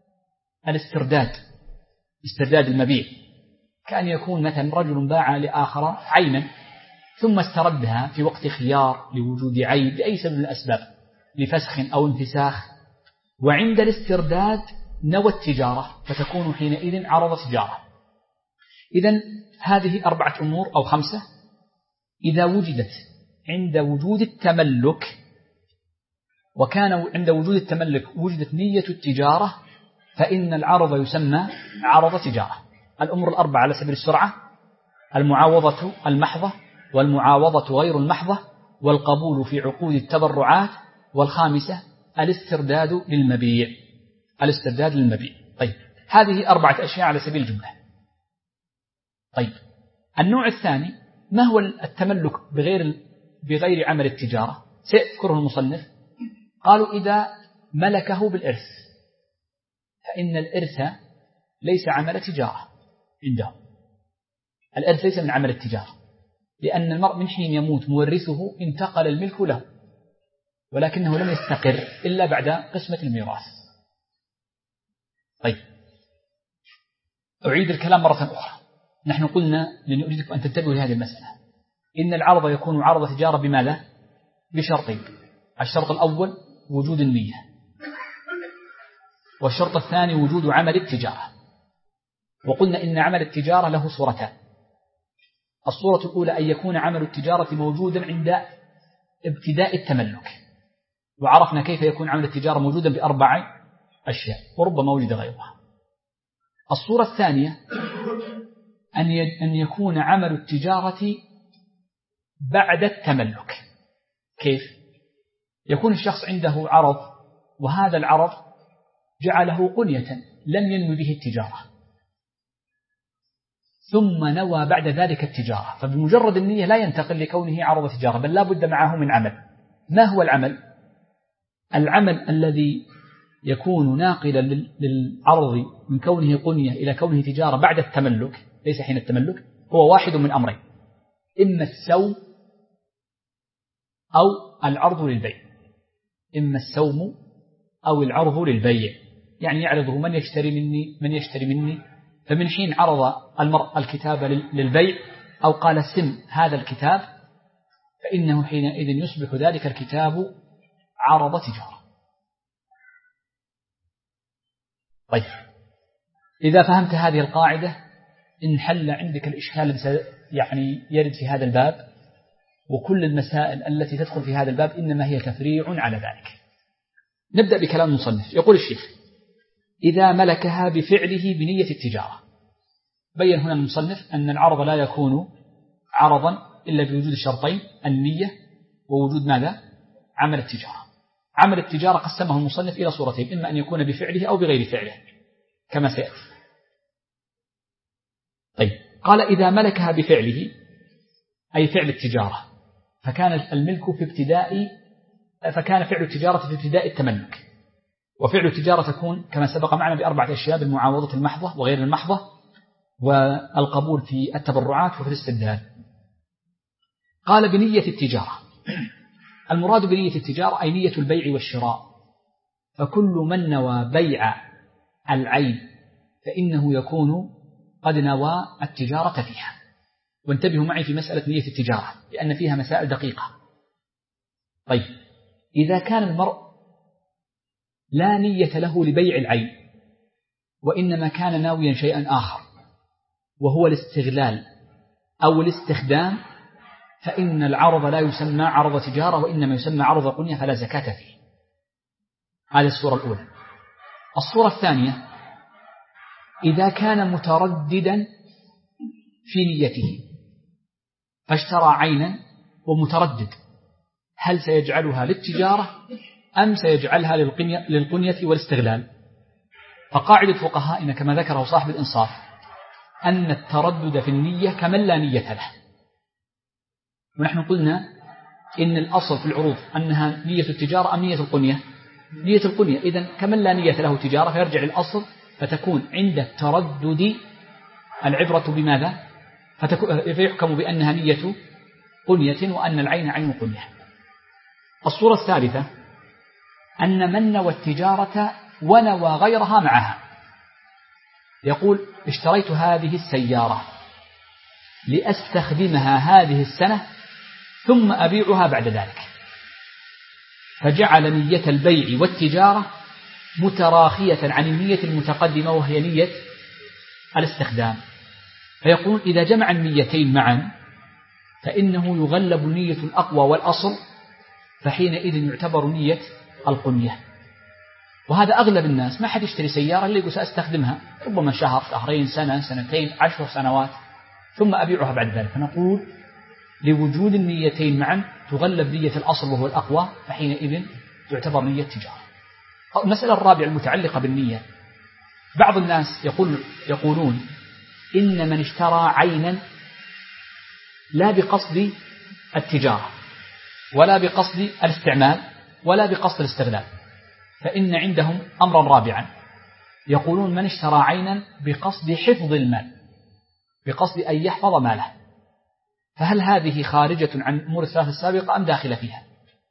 استرداد المبيع، كأن يكون مثلا رجل باع لآخر عينا ثم استردها في وقت خيار لوجود عيب لأي سبب من الأسباب، لفسخ أو انفساخ، وعند الاسترداد نوى التجارة، فتكون حينئذ عرض تجارة. إذن هذه 4 أمور أو 5 إذا وجدت عند وجود التملك، وكان عند وجود التملك وجدت نية التجارة، فإن العرض يسمى عرض تجارة. الأمور 4 على سبيل السرعة: المعاوضة المحضة، والمعاوضة غير المحضة، والقبول في عقود التبرعات، والخامسة الاسترداد للمبيع. طيب، هذه 4 أشياء على سبيل الجملة. طيب، النوع الثاني ما هو التملك بغير عمل التجارة؟ سيذكره المصنف. قالوا إذا ملكه بالإرث، فإن الإرث ليس عمل تجارة عندهم. الإرث ليس من عمل التجارة، لأن المرء من حين يموت مورثه انتقل الملك له، ولكنه لم يستقر إلا بعد قسمة الميراث. طيب، أعيد الكلام مرة أخرى. نحن قلنا لنريدكم أن تنتبهوا لهذه المسألة: إن العرض يكون عرض تجارة بماذا؟ بشرطين. الشرط الأول وجود النية، والشرط الثاني وجود عمل التجارة. وقلنا إن عمل التجارة له صورتان: الصورة الأولى أن يكون عمل التجارة موجودا عند ابتداء التملك، وعرفنا كيف يكون عمل التجارة موجودا ب4 أشياء، وربما وجد غيرها. الصورة الثانية أن يكون عمل التجارة بعد التملك. كيف؟ يكون الشخص عنده عرض، وهذا العرض جعله قنية لم ينوي به التجارة، ثم نوى بعد ذلك التجارة، فبمجرد النية لا ينتقل لكونه عرض تجارة، بل لا بد معه من عمل. ما هو العمل؟ العمل الذي يكون ناقلا للعرض من كونه قنية إلى كونه تجارة بعد التملك، ليس حين التملك، هو واحد من أمرين: إما السوم أو العرض للبيع. يعني يعرضه من يشتري مني، فمن حين عرض المرء الكتاب للبيع أو قال سم هذا الكتاب، فإنه حينئذ يصبح ذلك الكتاب عرض تجارة. طيب، إذا فهمت هذه القاعدة انحل عندك الإشكال الذي يعني يرد في هذا الباب، وكل المسائل التي تدخل في هذا الباب إنما هي تفريع على ذلك. نبدأ بكلام المصنف. يقول الشيخ: إذا ملكها بفعله بنية التجارة. بين هنا المصنف أن العرض لا يكون عرضا إلا بوجود الشرطين: النية ووجود ماذا؟ عمل التجارة. عمل التجارة قسمه المصنف إلى صورتين: إما أن يكون بفعله أو بغير فعله كما سيأتي. طيب، قال: إذا ملكها بفعله أي فعل التجارة، فكان فعل التجارة في ابتداء التملك. وفعل التجارة تكون كما سبق معنا ب4 أشياء: بالمعاوضة المحضة وغير المحضة، والقبول في التبرعات وفي الاسترداد. قال: بنية التجارة. المراد بنية التجارة أي نية البيع والشراء، فكل من نوى بيع العين فإنه يكون قد نوى التجارة فيها. وانتبهوا معي في مسألة نية التجارة لأن فيها مسائل دقيقة. طيب، إذا كان المرء لا نية له لبيع العين، وإنما كان ناويا شيئا آخر وهو الاستغلال أو الاستخدام، فإن العرض لا يسمى عرض تجارة، وإنما يسمى عرض قنية، فلا زكاة فيه. هذه الصورة الأولى. الصورة الثانية إذا كان مترددا في نيته فاشترى عينا ومتردد هل سيجعلها للتجارة أم سيجعلها للقنية والاستغلال؟ فقاعدة فقهائنا كما ذكره صاحب الإنصاف أن التردد في النية كمن لا نية له. ونحن قلنا إن الأصل في العروض أنها نية التجارة أم نية القنية؟ نية القنية. إذن كمن لا نية له تجارة فيرجع للأصل، فتكون عند التردد العبرة بماذا؟ فيحكم بأنها نية قنية وأن العين عين قنية. الصورة الثالثة أن من نوى التجارة ونوى غيرها معها، يقول اشتريت هذه السيارة لأستخدمها هذه السنة ثم أبيعها بعد ذلك، فجعل نية البيع والتجارة متراخية عن النية المتقدمة وهي نية الاستخدام. فيقول إذا جمع النيتين معا فإنه يغلب نية الأقوى والأصل، فحينئذ يعتبر نية القنية. وهذا أغلب الناس، ما حد يشتري سيارة اللي يقول سأستخدمها ربما شهر، شهرين، سنة، سنتين، 10 سنوات ثم أبيعها بعد ذلك. فنقول لوجود النيتين معا تغلب نية الأصل وهو الأقوى، فحينئذ تعتبر نية تجارة. المسألة الرابعة المتعلقة بالنية، بعض الناس يقولون إن من اشترى عينا لا بقصد التجارة ولا بقصد الاستعمال ولا بقصد الاستغلال، فإن عندهم أمرا رابعا، يقولون من اشترى عينا بقصد حفظ المال، بقصد أن يحفظ ماله، فهل هذه خارجة عن أمور الثلاث السابقة أم داخلة فيها؟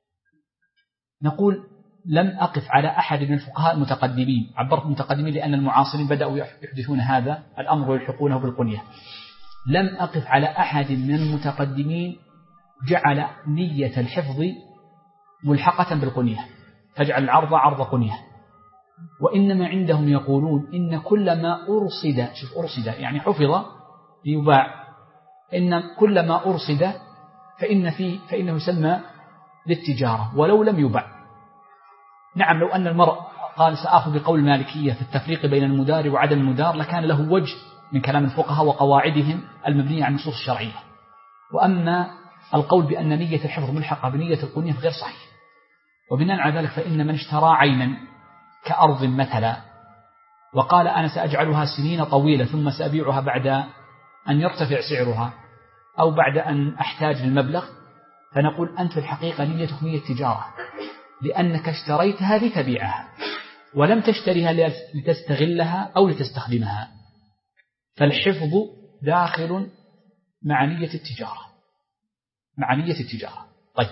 نقول لم أقف على أحد من الفقهاء المتقدمين، عبرت المتقدمين لأن المعاصرين بدأوا يحدثون هذا الأمر ويلحقونه بالقنية، لم أقف على أحد من المتقدمين جعل نية الحفظ ملحقة بالقنية فجعل العرض عرض قنية، وإنما عندهم يقولون إن كل ما أرصد، شوف أرصد يعني حفظ ليباع، إن كل ما أرصد فإنه يسمى للتجارة ولو لم يباع. نعم، لو أن المرء قال سأخذ بقول المالكية في التفريق بين المدار وعدم المدار لكان له وجه من كلام الفقهاء وقواعدهم المبنية على النصوص الشرعية، وأما القول بأن نية الحفظ ملحقة بنية القنية غير صحيح. وبناء على ذلك فإن من اشترى عينا كأرض مثلا وقال أنا سأجعلها سنين طويلة ثم سأبيعها بعد أن يرتفع سعرها أو بعد أن أحتاج للمبلغ، فنقول أنت في الحقيقة نيتك نية تجارة، لأنك اشتريتها لتبيعها ولم تشتريها لتستغلها أو لتستخدمها، فالحفظ داخل مع نية التجارة، مع نية التجارة. طيب،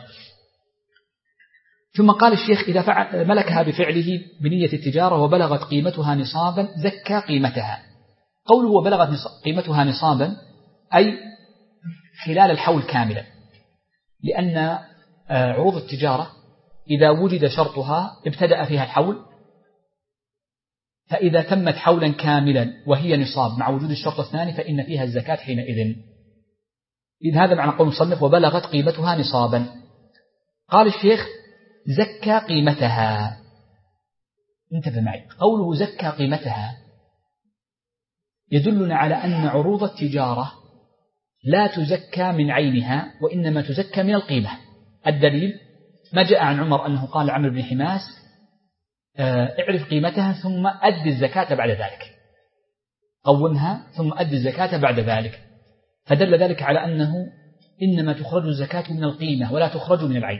ثم قال الشيخ إذا ملكها بفعله بنية التجارة وبلغت قيمتها نصابا زكى قيمتها. قوله وبلغت قيمتها نصابا أي خلال الحول كاملا، لأن عروض التجارة إذا وجد شرطها ابتدأ فيها الحول، فإذا تمت حولا كاملا وهي نصاب مع وجود الشرط الثاني فإن فيها الزكاة حينئذ. إذ هذا معنى قول المصنف وبلغت قيمتها نصابا. قال الشيخ زكى قيمتها. انتبه معي، قوله زكى قيمتها يدلنا على أن عروض التجارة لا تزكى من عينها وإنما تزكى من القيمة. الدليل ما جاء عن عمر أنه قال لعمرو بن حماس اعرف قيمتها ثم أدي الزكاة بعد ذلك، قومها ثم أدي الزكاة بعد ذلك، فدل ذلك على أنه إنما تخرج الزكاة من القيمة ولا تخرج من العين،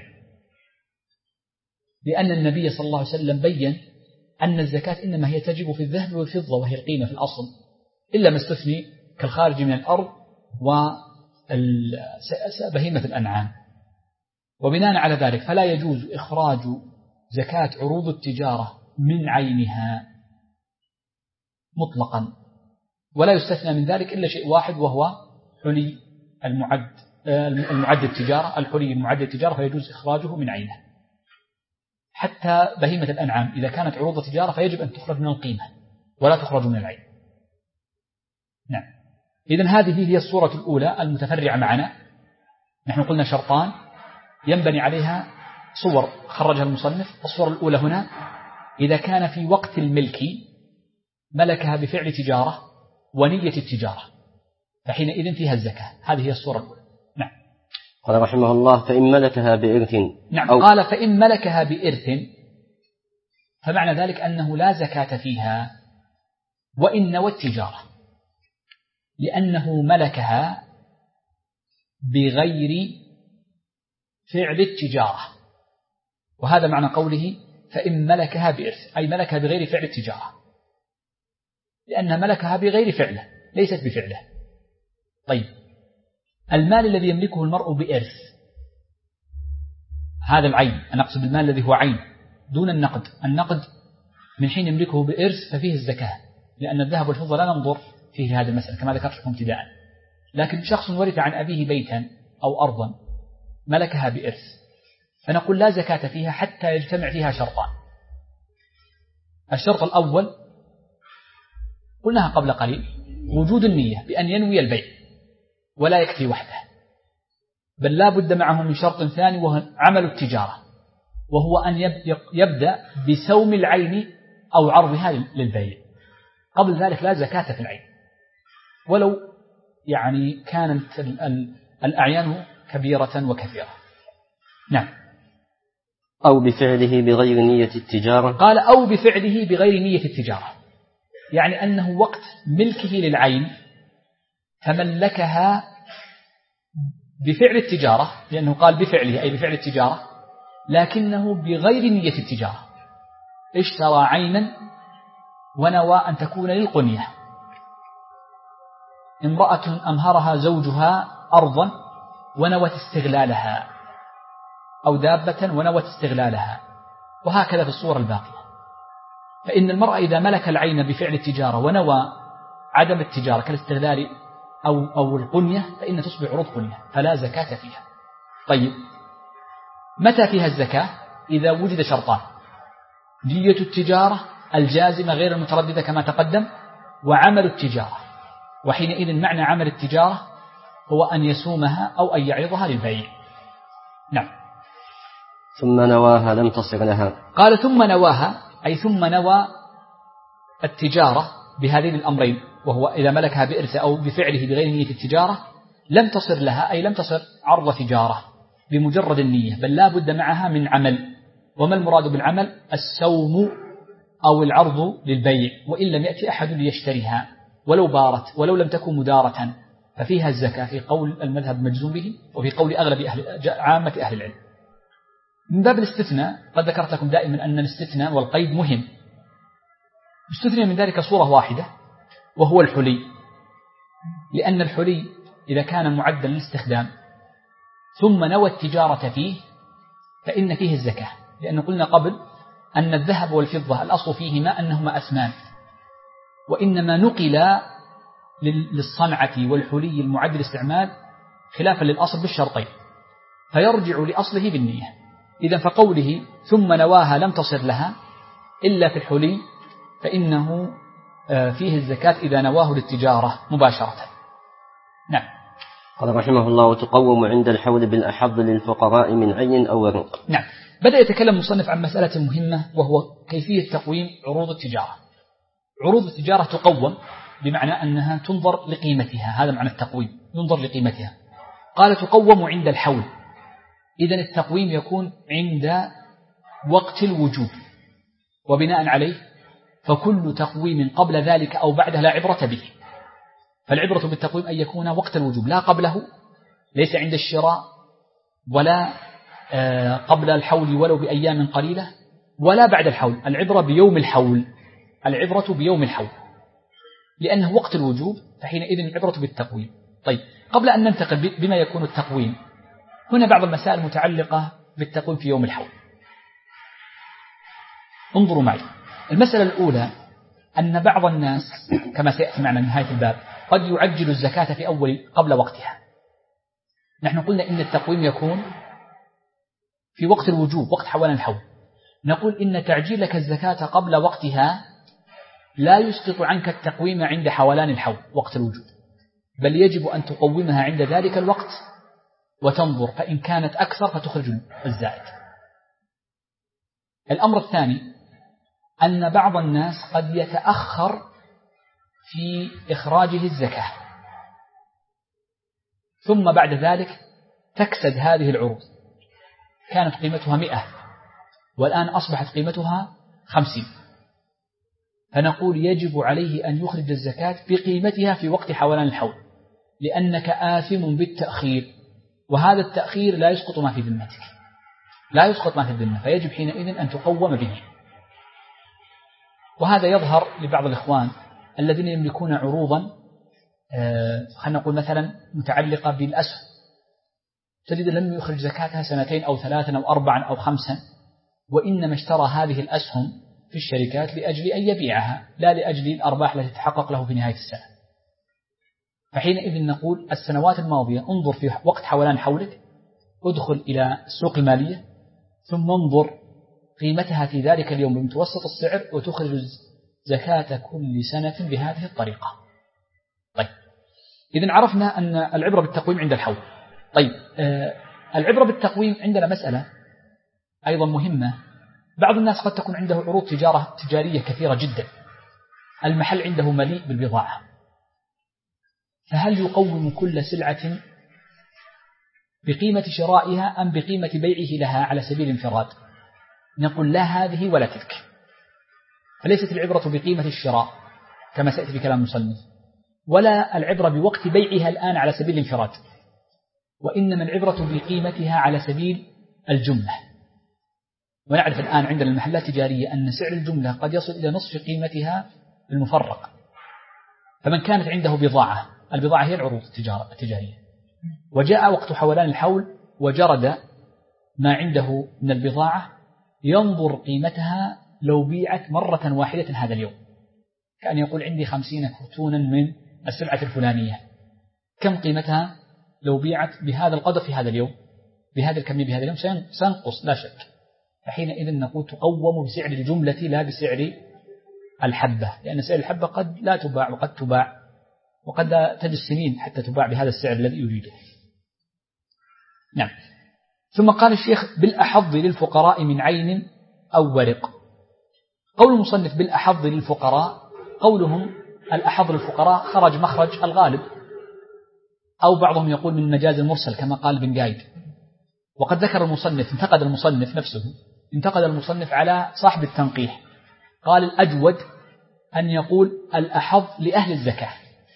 لأن النبي صلى الله عليه وسلم بين أن الزكاة إنما هي تجب في الذهب والفضة وهي القيمة في الأصل، إلا ما استثني كالخارج من الأرض وبهيمة الأنعام. وبناء على ذلك فلا يجوز إخراج زكاة عروض التجارة من عينها مطلقا، ولا يستثنى من ذلك إلا شيء واحد وهو حلي المعد التجارة، الحلي المعد التجارة فيجوز إخراجه من عينه. حتى بهيمة الأنعام إذا كانت عروض تجارة فيجب أن تخرج من القيمة ولا تخرج من العين. نعم، إذن هذه هي الصورة الأولى المتفرعة معنا. نحن قلنا شرطان ينبني عليها صور خرجها المصنف. الصورة الأولى هنا إذا كان في وقت الملك ملكها بفعل تجارة ونية التجارة، فحينئذ فيها الزكاة. هذه هي الصورة الأولى. نعم. قال رحمه الله: فإن ملكها بإرث. نعم. قال: فإن ملكها بإرث، فمعنى ذلك أنه لا زكاة فيها وإن نوى التجارة، لأنه ملكها بغير فعل التجارة، وهذا معنى قوله فإن ملكها بإرث، أي ملكها بغير فعل التجارة، لأن ملكها بغير فعله ليست بفعله. طيب، المال الذي يملكه المرء بإرث، هذا العين، أنا أقصد المال الذي هو عين دون النقد. النقد من حين يملكه بإرث ففيه الزكاة، لأن الذهب والفضة لا ننظر فيه هذه المسألة كما ذكرت لكم ابتداء. لكن شخص ورث عن أبيه بيتا أو أرضا ملكها بإرث، فنقول لا زكاة فيها حتى يجتمع فيها شرطان. الشرط الأول قلناها قبل قليل، وجود النية بأن ينوي البيع، ولا يكفي وحده، بل لا بد معه من شرط ثاني وهو عمل التجارة، وهو أن يبدأ بسوم العين أو عرضها للبيع. قبل ذلك لا زكاة في العين، ولو يعني كانت الأعيان كبيرة وكثيرة. نعم. أو بفعله بغير نية التجارة. قال: أو بفعله بغير نية التجارة، يعني أنه وقت ملكه للعين فملكها بفعل التجارة، لأنه قال بفعله أي بفعل التجارة، لكنه بغير نية التجارة. اشترى عينا ونوى أن تكون للقنية. امرأة أمهرها زوجها أرضا ونوت استغلالها، أو دابة ونوت استغلالها، وهكذا في الصور الباقية. فإن إذا ملك العين بفعل التجارة ونوى عدم التجارة كالاستغلال أو القنية، فإن تصبح عروض قنية فلا زكاة فيها. طيب، متى فيها الزكاة؟ إذا وجد شرطان: نية التجارة الجازمة غير المترددة كما تقدم، وعمل التجارة. وحينئذ معنى عمل التجارة هو أن يسومها أو أن يعرضها للبيع. نعم. ثم نواها لم تصر لها. قال: ثم نواها، أي ثم نوى التجارة بهذين الأمرين، وهو إذا ملكها بإرث أو بفعله بغير نية التجارة، لم تصر لها، أي لم تصر عرض تجارة بمجرد النية، بل لا بد معها من عمل. وما المراد بالعمل؟ السوم أو العرض للبيع، وإن لم يأتي أحد ليشتريها ولو بارت ولو لم تكن مدارة، ففيها الزكاة في قول المذهب مجزوم به، وفي قول أغلب عامة أهل العلم. من باب الاستثناء، قد ذكرت لكم دائما أن الاستثناء والقيد مهم. استثنى من ذلك صورة واحدة، وهو الحلي، لأن الحلي إذا كان معدا للاستخدام ثم نوى التجارة فيه فإن فيه الزكاة، لأن قلنا قبل أن الذهب والفضة الأصل فيهما أنهما أثمان، وإنما نقل للصنعة والحلي المعد للاستعمال خلافا للأصل بالشرطين، فيرجع لأصله بالنية. إذن فقوله ثم نواها لم تصر لها إلا في الحلي، فإنه فيه الزكاة إذا نواه للتجارة مباشرة. نعم. قال رحمه الله: وتقوم عند الحول بالأحظ للفقراء من عين أو ورق. نعم. بدأ يتكلم المصنف عن مسألة مهمة، وهو كيفية تقويم عروض التجارة. عروض التجارة تقوم بمعنى أنها تنظر لقيمتها، هذا معنى التقويم، ينظر لقيمتها. قال: تقوم عند الحول، إذن التقويم يكون عند وقت الوجوب، وبناء عليه فكل تقويم قبل ذلك أو بعده لا عبرة به. فالعبرة بالتقويم أن يكون وقت الوجوب، لا قبله، ليس عند الشراء، ولا قبل الحول ولو بأيام قليلة، ولا بعد الحول. العبرة بيوم الحول، العبرة بيوم الحول، لأنه وقت الوجوب، فحينئذ العبرة بالتقويم. طيب، قبل أن ننتقل بما يكون التقويم، هنا بعض المسائل المتعلقة بالتقويم في يوم الحول. انظروا معي. المسألة الأولى أن بعض الناس كما سيأتي معنا نهاية الباب قد يعجل الزكاة في قبل وقتها. نحن قلنا إن التقويم يكون في وقت الوجوب، وقت حوالين الحول. نقول إن تعجيلك الزكاة قبل وقتها لا يسقط عنك التقويم عند حولان الحول وقت الوجوب، بل يجب أن تقومها عند ذلك الوقت وتنظر، فإن كانت أكثر فتخرج الزائد. الأمر الثاني أن بعض الناس قد يتأخر في إخراجه الزكاة، ثم بعد ذلك تكسد هذه العروض، كانت قيمتها 100 والآن أصبحت قيمتها 50، فنقول يجب عليه أن يخرج الزكاة بقيمتها في وقت حولان الحول، لأنك آثم بالتأخير، وهذا التأخير لا يسقط ما في ذمتك، لا يسقط ما في الذمة، فيجب حينئذ أن تقوم به. وهذا يظهر لبعض الإخوان الذين يملكون عروضا خلينا نقول مثلا متعلقة بالأسهم، تجد لم يخرج زكاتها 2 أو 3 أو 4 أو 5، وإنما اشترى هذه الأسهم في الشركات لأجل أن يبيعها، لا لأجل الأرباح التي تتحقق له في نهاية السنة. فحينئذ نقول السنوات الماضية انظر في وقت حولان حولك، ادخل إلى السوق المالية، ثم انظر قيمتها في ذلك اليوم بمتوسط السعر، وتخرج زكاة كل سنة بهذه الطريقة. طيب، إذن عرفنا أن العبرة بالتقويم عند الحول. طيب، العبرة بالتقويم عندنا مسألة أيضا مهمة. بعض الناس قد تكون عنده عروض تجارية كثيرة جدا، المحل عنده مليء بالبضاعة، فهل يقوم كل سلعة بقيمة شرائها أم بقيمة بيعه لها على سبيل الانفراد؟ نقول لا هذه ولا تلك، فليست العبرة بقيمة الشراء كما سيأتي في كلام المصنف، ولا العبرة بوقت بيعها الآن على سبيل الانفراد، وإنما العبرة بقيمتها على سبيل الجملة. ونعرف الآن عندنا المحلات التجارية أن سعر الجملة قد يصل إلى نصف قيمتها المفرق، فمن كانت عنده بضاعة، البضاعة هي العروض التجارية، وجاء وقت حولان الحول وجرد ما عنده من البضاعة، ينظر قيمتها لو بيعت مرة واحدة هذا اليوم، كأن يقول عندي 50 كرتونا من السلعة الفلانية، كم قيمتها لو بيعت بهذا القدر في هذا اليوم، بهذا الكمية بهذا اليوم؟ سينقص لا شك. فحينئذ نقول تقوم بسعر الجملة لا بسعر الحبة، لأن سعر الحبة قد لا تباع وقد تباع، وقد لا تجد سنين حتى تباع بهذا السعر الذي يريده. نعم. ثم قال الشيخ بالأحظ للفقراء من عين أو ورق. قول المصنف بالأحظ للفقراء، قولهم الأحظ للفقراء خرج مخرج الغالب، أو بعضهم يقول من مجاز المرسل كما قال بن قايد. وقد ذكر المصنف، انتقد المصنف نفسه، انتقد المصنف على صاحب التنقيح، قال الأجود أن يقول الأحظ لأهل الزكاة،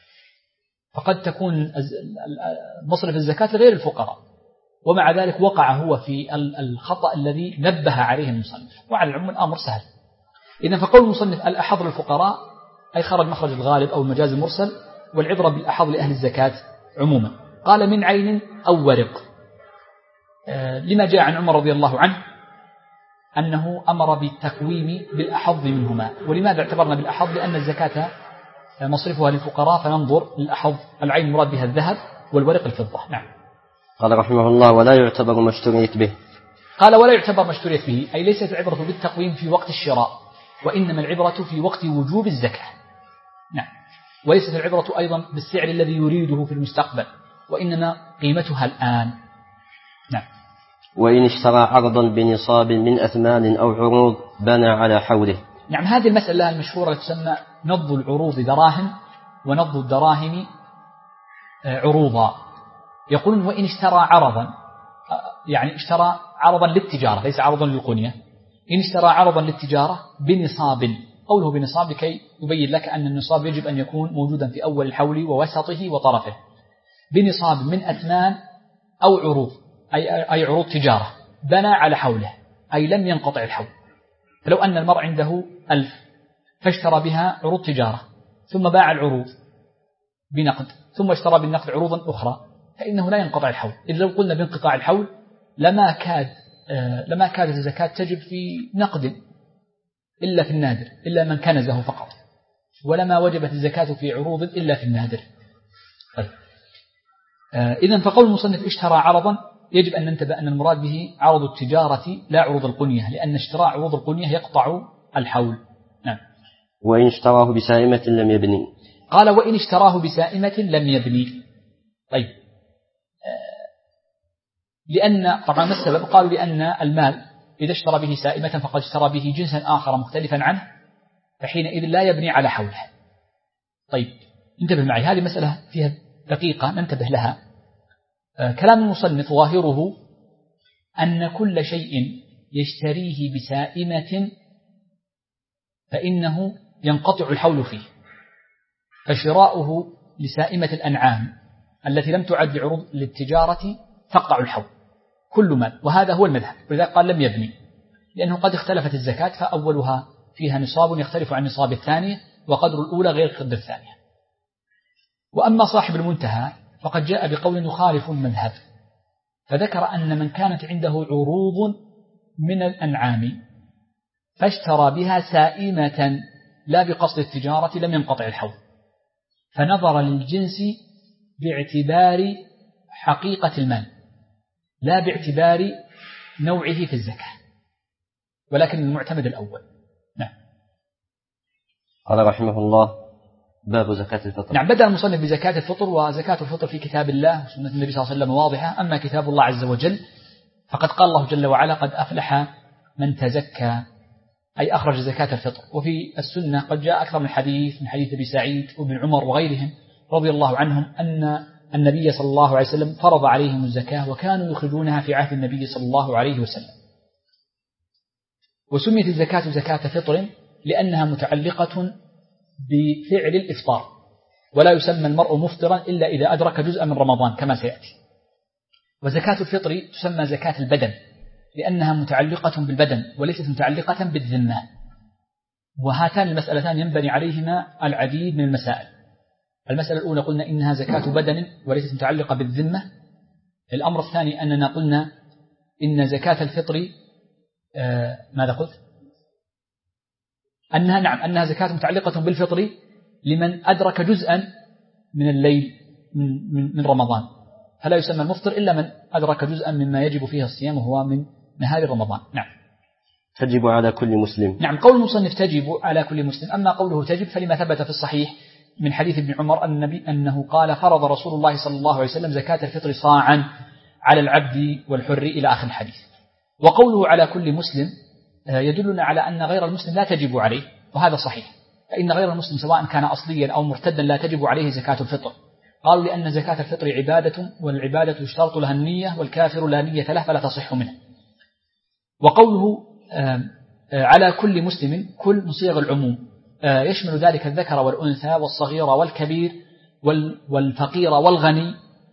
فقد تكون مصرف الزكاة لغير الفقراء، ومع ذلك وقع هو في الخطأ الذي نبه عليه المصنف. وعلى العموم الأمر سهل. إذن فقول المصنف الأحظ للفقراء أي خرج مخرج الغالب أو المجاز المرسل، والعبرة بالأحظ لأهل الزكاة عموما. قال من عين أو ورق، لما جاء عن عمر رضي الله عنه أنه أمر بالتقويم بالأحظ منهما. ولماذا اعتبرنا بالأحظ؟ لأن الزكاة مصرفها للفقراء، فننظر الأحظ العين المراد بها الذهب والورق الفضة. نعم. قال رحمه الله ولا يعتبر ما اشتريت به. قال ولا يعتبر ما اشتريت به، أي ليست العبرة بالتقويم في وقت الشراء، وإنما العبرة في وقت وجوب الزكاة. نعم. وليست العبرة أيضا بالسعر الذي يريده في المستقبل، وإنما قيمتها الآن. نعم. وإن اشترى عرضا بنصاب من أثمان أو عروض بنى على حوله. نعم. هذه المسألة المشهورة تسمى نض العروض دراهم ونض الدراهم عروضا. يقولون وإن اشترى عرضا، يعني اشترى عرضا للتجارة ليس عرضا للقنية، إن اشترى عرضا للتجارة بنصاب، قوله بنصاب لكي يبين لك أن النصاب يجب أن يكون موجودا في أول الحول ووسطه وطرفه. بنصاب من أثمان أو عروض أي عروض تجارة، بنى على حوله أي لم ينقطع الحول. فلو أن المرء عنده 1000 فاشترى بها عروض تجارة، ثم باع العروض بنقد، ثم اشترى بالنقد عروضا أخرى، فإنه لا ينقطع الحول. إذا لو قلنا بانقطاع الحول لما كادت الزكاة تجب في نقد إلا في النادر، إلا من كنزه فقط، ولما وجبت الزكاة في عروض إلا في النادر. طيب. إذن فقول المصنف اشترى عرضا، يجب أن ننتبه أن المراد به عرض التجارة لا عروض القنية، لأن اشتراء عروض القنية يقطع الحول. نعم. وإن اشتراه بسائمة لم يبني. قال وإن اشتراه بسائمة لم يبني. طيب. لأن طبعا ما السبب؟ قالوا لأن المال إذا اشترى به سائمة فقد اشترى به جنسا آخر مختلفا عنه، فحينئذ لا يبني على حوله. طيب انتبه معي، هذه مسألة فيها دقيقة ننتبه لها. كلام المصنف ظاهره أن كل شيء يشتريه بسائمة فإنه ينقطع الحول فيه، فشراؤه لسائمة الأنعام التي لم تعد لعروض للتجارة تقطع الحول كل مال، وهذا هو المذهب، ولذلك قال لم يبني، لأنه قد اختلفت الزكاة فأولها فيها نصاب يختلف عن نصاب الثانية، وقدر الأولى غير قدر الثانية. وأما صاحب المنتهى فقد جاء بقول يخالف المذهب، فذكر أن من كانت عنده عروض من الأنعام فاشترى بها سائمة لا بقصد التجارة لم ينقطع الحول، فنظر للجنس باعتبار حقيقة المال لا باعتبار نوعه في الزكاة، ولكن المعتمد الأول. نعم. قال رحمه الله: باب زكاة الفطر. نعم، بدأ المصنف بزكاة الفطر، وزكاة الفطر في كتاب الله وسنة النبي صلى الله عليه وسلم واضحة. أما كتاب الله عز وجل فقد قال الله جل وعلا: قد أفلح من تزكى، أي أخرج زكاة الفطر. وفي السنة قد جاء أكثر من حديث، من حديث أبي سعيد وابن عمر وغيرهم رضي الله عنهم أن النبي صلى الله عليه وسلم فرض عليهم الزكاة وكانوا يخرجونها في عهد النبي صلى الله عليه وسلم. وسميت الزكاة زكاة فطر لأنها متعلقة بفعل الإفطار، ولا يسمى المرء مفطرا إلا إذا أدرك جزءا من رمضان كما سيأتي. وزكاة الفطر تسمى زكاة البدن لأنها متعلقة بالبدن وليست متعلقة بالذمة، وهاتان المسألتان ينبني عليهما العديد من المسائل. المسألة الأولى قلنا إنها زكاة بدن وليست متعلقة بالذمة. الأمر الثاني أننا قلنا إن زكاة الفطر ماذا قلت؟ أنها زكاة متعلقة بالفطر لمن أدرك جزءا من الليل من رمضان، فلا يسمى المفطر إلا من أدرك جزءا مما يجب فيه الصيام وهو من نهار رمضان. نعم. تجب على كل مسلم. نعم، قول المصنف تجب على كل مسلم. أما قوله تجب فلما ثبت في الصحيح من حديث ابن عمر النبي أنه قال: فرض رسول الله صلى الله عليه وسلم زكاة الفطر صاعا على العبد والحر إلى آخر الحديث. وقوله على كل مسلم يدلنا على أن غير المسلم لا تجب عليه، وهذا صحيح، فإن غير المسلم سواء كان أصليا أو مرتدا لا تجب عليه زكاة الفطر. قالوا لأن زكاة الفطر عبادة، والعبادة يشترط لها النية، والكافر لا نية له فلا تصح منه. وقوله على كل مسلم كل من صيغ العموم يشمل ذلك الذكر والأنثى والصغير والكبير والفقير والغني،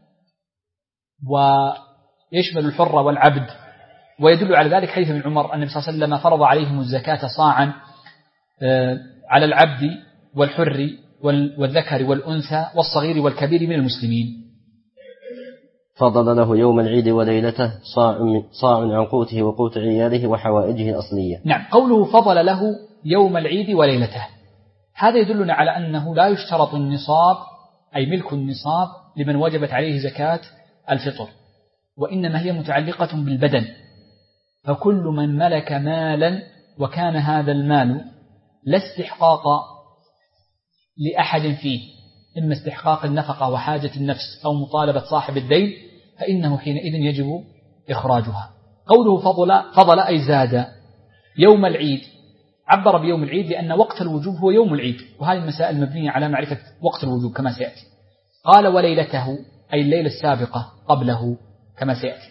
ويشمل الحر والعبد. ويدل على ذلك حديث ابن عمر أن النبي صلى الله عليه وسلم فرض عليهم الزكاة صاعا على العبد والحر والذكر والأنثى والصغير والكبير من المسلمين. فضل له يوم العيد وليلته صاع عن قوته وقوت عياله وحوائجه الأصلية. نعم، قوله فضل له يوم العيد وليلته هذا يدلنا على أنه لا يشترط النصاب أي ملك النصاب لمن وجبت عليه زكاة الفطر، وإنما هي متعلقة بالبدن. فكل من ملك مالا وكان هذا المال لا استحقاق لأحد فيه، إما استحقاق النفقة وحاجة النفس أو مطالبة صاحب الدين، فإنه حينئذ يجب إخراجها. قوله فضل أي زاد يوم العيد، عبر بيوم العيد لأن وقت الوجوب هو يوم العيد، وهذه المسائل مبنية على معرفة وقت الوجوب كما سيأتي. قال وليلته أي الليلة السابقة قبله كما سيأتي،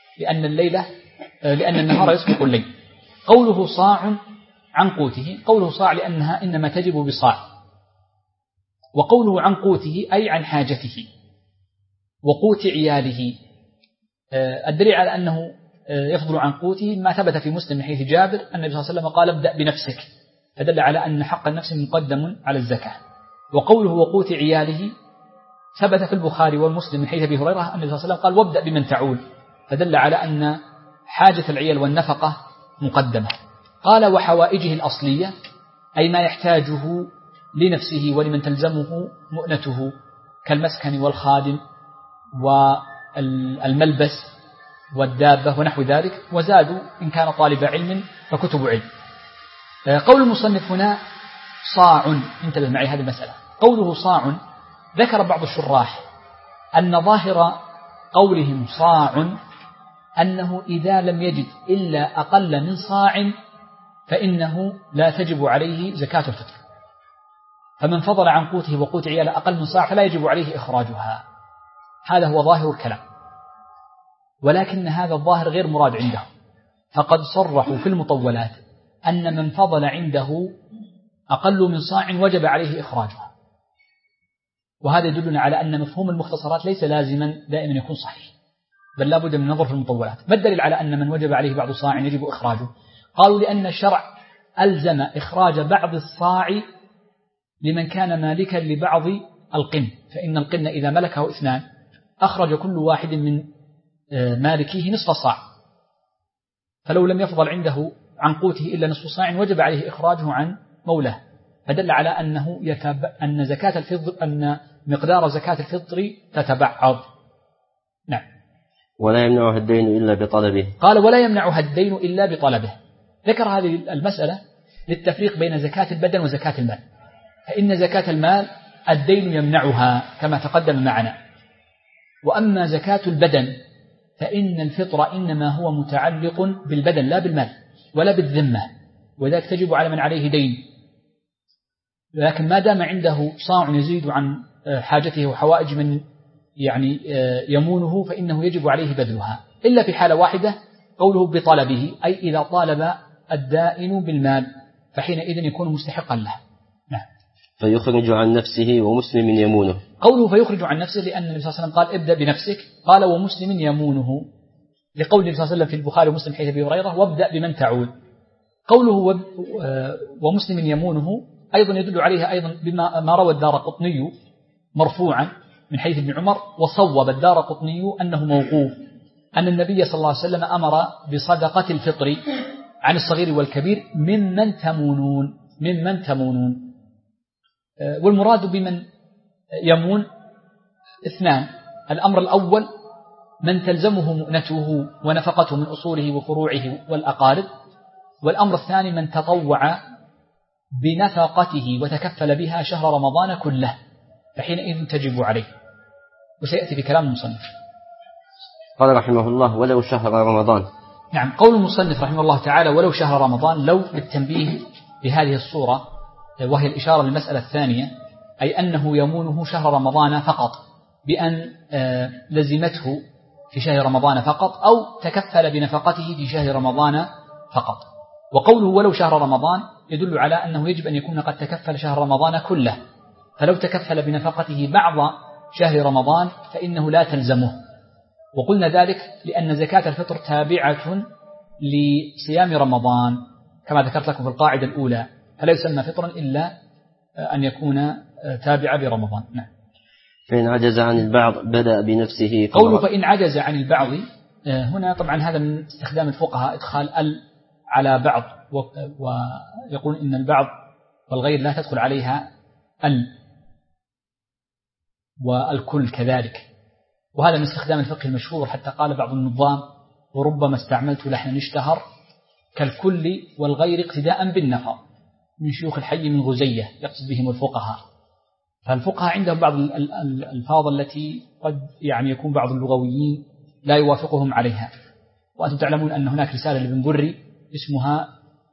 لأن النهار يسبق الليل. قوله صاع عن قوته، قوله صاع لأنها إنما تجب بصاع، وقوله عن قوته أي عن حاجته وقوت عياله. الدليل على أنه يفضل عن قوته ما ثبت في مسلم من حديث جابر أن النبي صلى الله عليه وسلم قال ابدأ بنفسك، فدل على أن حق النفس مقدم على الزكاة. وقوله وقوت عياله ثبت في البخاري والمسلم من حديث أبي هريرة أن النبي صلى الله عليه وسلم قال وابدأ بمن تعول، فدل على أن حاجة العيال والنفقة مقدمة. قال وحوائجه الأصلية أي ما يحتاجه لنفسه ولمن تلزمه مؤنته كالمسكن والخادم والملبس والدابة ونحو ذلك، وزادوا إن كان طالب علم فكتب علم. قول المصنف هنا صاع، انتبه معي هذه المسألة. قوله صاع ذكر بعض الشراح أن ظاهر قولهم صاع أنه إذا لم يجد إلا أقل من صاع فإنه لا تجب عليه زكاة الفطر، فمن فضل عن قوته وقوت عياله أقل من صاع فلا يجب عليه إخراجها. هذا هو ظاهر الكلام، ولكن هذا الظاهر غير مراد عنده، فقد صرحوا في المطولات أن من فضل عنده أقل من صاع وجب عليه إخراجها، وهذا يدلنا على أن مفهوم المختصرات ليس لازما دائما يكون صحيح، بل لا بد من نظر في المطولات. ما الدليل على أن من وجب عليه بعض صاع يجب إخراجه؟ قالوا لأن الشرع ألزم إخراج بعض الصاع لمن كان مالكا لبعض القن، فإن القن إذا ملكه اثنان أخرج كل واحد من مالكيه نصف صاع، فلو لم يفضل عنده عن قوته إلا نصف صاع وجب عليه إخراجه عن مولاه، فدل على أنه أن زكاة الفطر، أن مقدار زكاة الفطر تتبعض. نعم. ولا يمنعها الدين إلا بطلبه. قال ولا يمنعها الدين إلا بطلبه. ذكر هذه المسألة للتفريق بين زكاة البدن وزكاة المال، فإن زكاة المال الدين يمنعها كما تقدم معنا، وأما زكاة البدن فإن الفطر إنما هو متعلق بالبدن لا بالمال ولا بالذمة، وذلك تجب على من عليه دين، لكن ما دام عنده صاع يزيد عن حاجته وحوائج من يعني يمونه فإنه يجب عليه بذلها، إلا في حالة واحدة قوله بطلبه، أي إذا طالب الدائن بالمال فحينئذ يكون مستحقا له. نعم. فيخرج عن نفسه ومسلم يمونه. قوله فيخرج عن نفسه لأن النبي صلى الله عليه وسلم قال ابدأ بنفسك، قال ومسلم يمونه، لقول النبي صلى الله عليه وسلم في البخاري ومسلم حديث أبي هريرة وابدأ بمن تعول. قوله ومسلم يمونه أيضا يدل عليها أيضا بما ما روى الدارقطني مرفوعا من حديث ابن عمر، وصوب الدارقطني أنه موقوف، أن النبي صلى الله عليه وسلم أمر بصدقة الفطر عن الصغير والكبير ممن تمونون. والمراد بمن يمون اثنان: الأمر الأول من تلزمه مؤنته ونفقته من أصوله وفروعه والأقارب، والأمر الثاني من تطوع بنفقته وتكفل بها شهر رمضان كله فحينئذ تجب عليه، وسيأتي بكلام المصنف. قال رحمه الله ولو شهر رمضان. نعم، قول المصنف رحمه الله تعالى ولو شهر رمضان، لو للتنبيه بهذه الصورة، وهي الإشارة للمسألة الثانية، أي أنه يمونه شهر رمضان فقط بأن لزمته في شهر رمضان فقط، أو تكفل بنفقته في شهر رمضان فقط. وقوله ولو شهر رمضان يدل على أنه يجب أن يكون قد تكفل شهر رمضان كله، فلو تكفل بنفقته بعض شهر رمضان فإنه لا تلزمه. وقلنا ذلك لأن زكاة الفطر تابعة لصيام رمضان كما ذكرت لكم في القاعدة الأولى، فلا يسمى فطرا إلا أن يكون تابع برمضان. نعم. فإن عجز عن البعض بدأ بنفسه. قوله فإن عجز عن البعض، هنا طبعا هذا من استخدام الفقهاء إدخال على بعض، ويقول إن البعض والغير لا تدخل عليها والكل كذلك، وهذا من استخدام الفقه المشهور، حتى قال بعض النظام وربما استعملت لحنا اشتهر كالكل والغير اقتداء بالنفر، من شيوخ الحي من غزية يقصد بهم الفقهاء. فالفقهاء عندهم بعض الألفاظ التي قد يعني يكون بعض اللغويين لا يوافقهم عليها، وأنتم تعلمون أن هناك رسالة لابن بري اسمها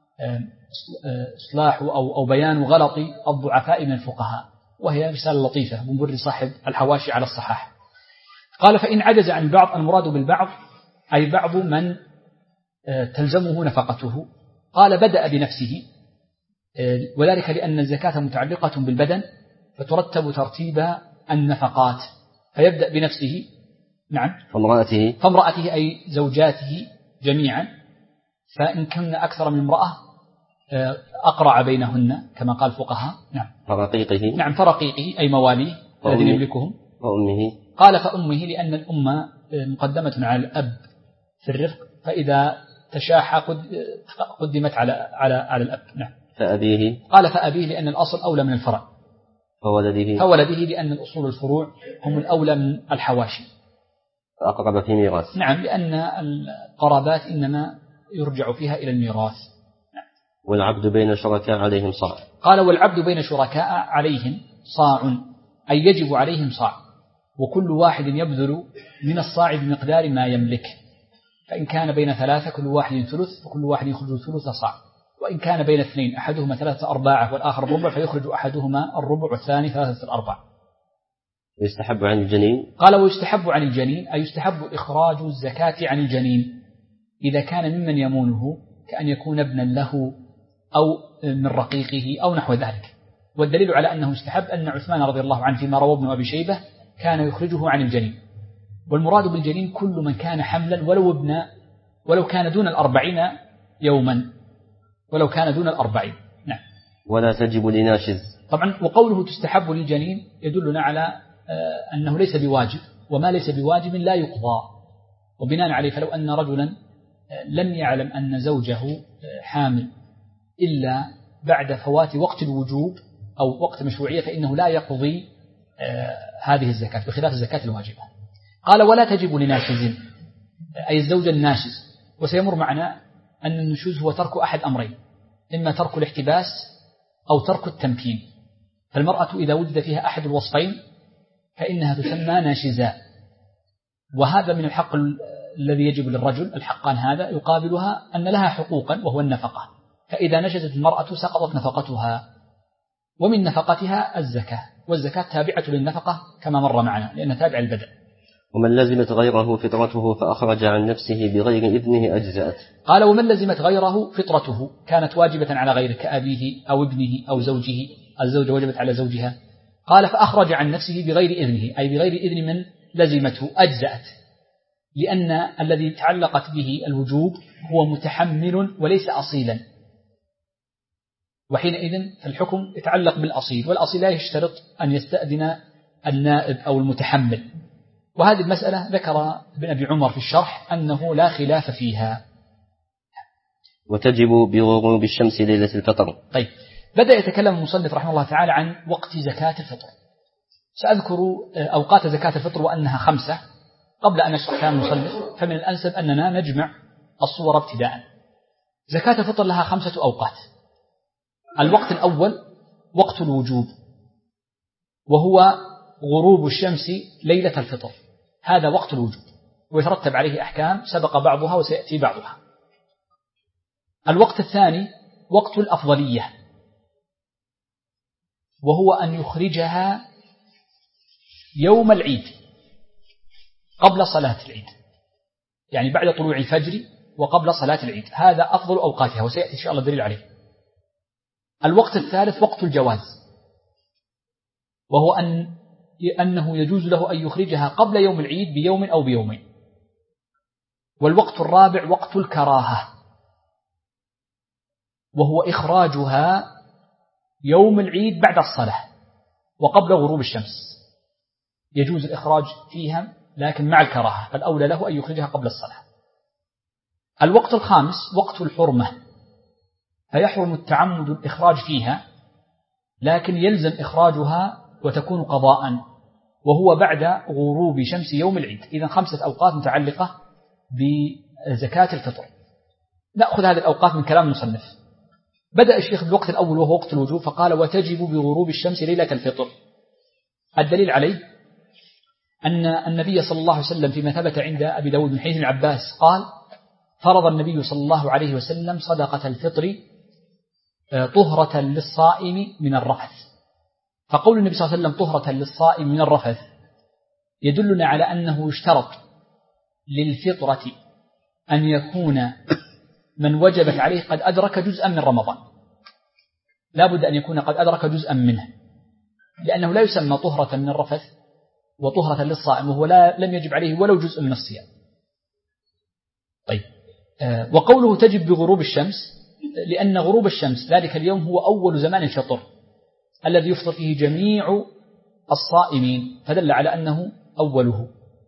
إصلاح أو بيان غلط الضعفاء من الفقهاء، وهي رسالة لطيفة، ابن بري صاحب الحواشي على الصحاح. قال فإن عجز عن البعض، المراد بالبعض أي بعض من تلزمه نفقته. قال بدأ بنفسه، وذلك لأن الزكاة متعلقة بالبدن فترتب ترتيب النفقات، فيبدأ بنفسه. نعم. فامرأته أي زوجاته جميعا، فإن كن أكثر من امرأة أقرع بينهن كما قال الفقهاء. نعم. فرقيقه. نعم، فرقيقه أي مواليه الذين يملكهم. وأمه. قال فأمه لأن الأمة مقدمة على الأب في الرفق، فإذا تشاح قدمت على الأب. نعم. فأبيه. قال فأبيه لأن الأصل أولى من الفرع. فولده لأن الأصول الفروع هم الأولى من الحواشي. فأقرب في ميراث. نعم، لأن القرابات إنما يرجع فيها إلى الميراث. نعم. والعبد بين شركاء عليهم صاع. قال والعبد بين شركاء عليهم صاع، أي يجب عليهم صاع، وكل واحد يبذل من الصاع بمقدار ما يملك، فإن كان بين ثلاثة كل واحد ثلث، وكل واحد يخرج ثلث صاع، وإن كان بين اثنين أحدهما 3/4 والآخر الربع فيخرج أحدهما الربع والثاني 3/4. ويستحب عن الجنين؟ قال ويستحب عن الجنين أي يستحب إخراج الزكاة عن الجنين إذا كان ممن يمونه، كأن يكون ابنا له أو من رقيقه أو نحو ذلك. والدليل على أنه يستحب أن عثمان رضي الله عنه فيما روى ابن أبي شيبة كان يخرجه عن الجنين. والمراد بالجنين كل من كان حملا ولو كان دون 40 يوما، ولو كان دون 40. نعم. ولا تجب لناشز. طبعا وقوله تستحب للجنين يدلنا على أنه ليس بواجب، وما ليس بواجب لا يقضى. وبناء عليه فلو أن رجلا لم يعلم أن زوجه حامل إلا بعد فوات وقت الوجوب أو وقت مشروعية فإنه لا يقضي هذه الزكاة بخلاف الزكاة الواجبة. قال ولا تجب لناشز أي الزوج الناشز. وسيمر معنا أن النشوز هو ترك أحد أمرين، إما ترك الاحتباس أو ترك التمكين. فالمرأة إذا وجد فيها أحد الوصفين فإنها تسمى ناشزاء، وهذا من الحق الذي يجب للرجل. الحقان هذا يقابلها أن لها حقوقا وهو النفقة، فإذا نشزت المرأة سقطت نفقتها، ومن نفقتها الزكاة، والزكاة تابعة للنفقة كما مر معنا لأنها تابعة البدن. ومن لزمت غيره فطرته فأخرج عن نفسه بغير إذنه أجزأت. قال ومن لزمت غيره فطرته كانت واجبة على غيره كأبيه أو ابنه أو زوجه، الزوجة وجبت على زوجها. قال فأخرج عن نفسه بغير إذنه أي بغير إذن من لزمته أجزأت، لأن الذي تعلقت به الوجوب هو متحمل وليس أصيلا، وحينئذ فالحكم يتعلق بالأصيل، والأصيل لا يشترط أن يستأذن النائب أو المتحمل. وهذه المسألة ذكر ابن أبي عمر في الشرح أنه لا خلاف فيها. وتجب بغروب الشمس ليلة الفطر. طيب، بدأ يتكلم المصنف رحمه الله تعالى عن وقت زكاة الفطر. سأذكر أوقات زكاة الفطر وأنها 5 قبل أن أشرح كلام المصنف، فمن الأنسب أننا نجمع الصور ابتداء. زكاة الفطر لها 5 أوقات. الوقت الأول وقت الوجوب، وهو غروب الشمس ليلة الفطر، هذا وقت الوجوب، ويترتب عليه أحكام سبق بعضها وسيأتي بعضها. الوقت الثاني وقت الأفضلية، وهو أن يخرجها يوم العيد قبل صلاة العيد، يعني بعد طلوع الفجر وقبل صلاة العيد، هذا أفضل أوقاتها وسيأتي إن شاء الله الدليل عليه. الوقت الثالث وقت الجواز، وهو أنه يجوز له أن يخرجها قبل يوم العيد بيوم أو بيومين. والوقت الرابع وقت الكراهة، وهو إخراجها يوم العيد بعد الصلاة وقبل غروب الشمس، يجوز الإخراج فيها لكن مع الكراهة، فالأولى له أن يخرجها قبل الصلاة. الوقت الخامس وقت الحرمة، فيحرم التعمد الإخراج فيها، لكن يلزم إخراجها وتكون قضاء، وهو بعد غروب شمس يوم العيد. إذن 5 أوقات متعلقة بزكاة الفطر. نأخذ هذه الأوقات من كلام المصنف. بدأ الشيخ بالوقت الأول وهو وقت الوجوب، فقال وتجب بغروب الشمس ليلة الفطر. الدليل عليه أن النبي صلى الله عليه وسلم فيما ثبت عند أبي داود من حديث العباس قال فرض النبي صلى الله عليه وسلم صدقة الفطر طهرة للصائم من الرفث. فقول النبي صلى الله عليه وسلم طهرة للصائم من الرفث يدلنا على أنه يشترط للفطرة أن يكون من وجبت عليه قد أدرك جزءا من رمضان، لا بد أن يكون قد أدرك جزءا منه، لأنه لا يسمى طهرة من الرفث وطهرة للصائم وهو لم يجب عليه ولو جزء من الصيام. طيب، وقوله تجب بغروب الشمس لأن غروب الشمس ذلك اليوم هو أول زمان الفطر الذي يفطر فيه جميع الصائمين، فدل على أنه أوله.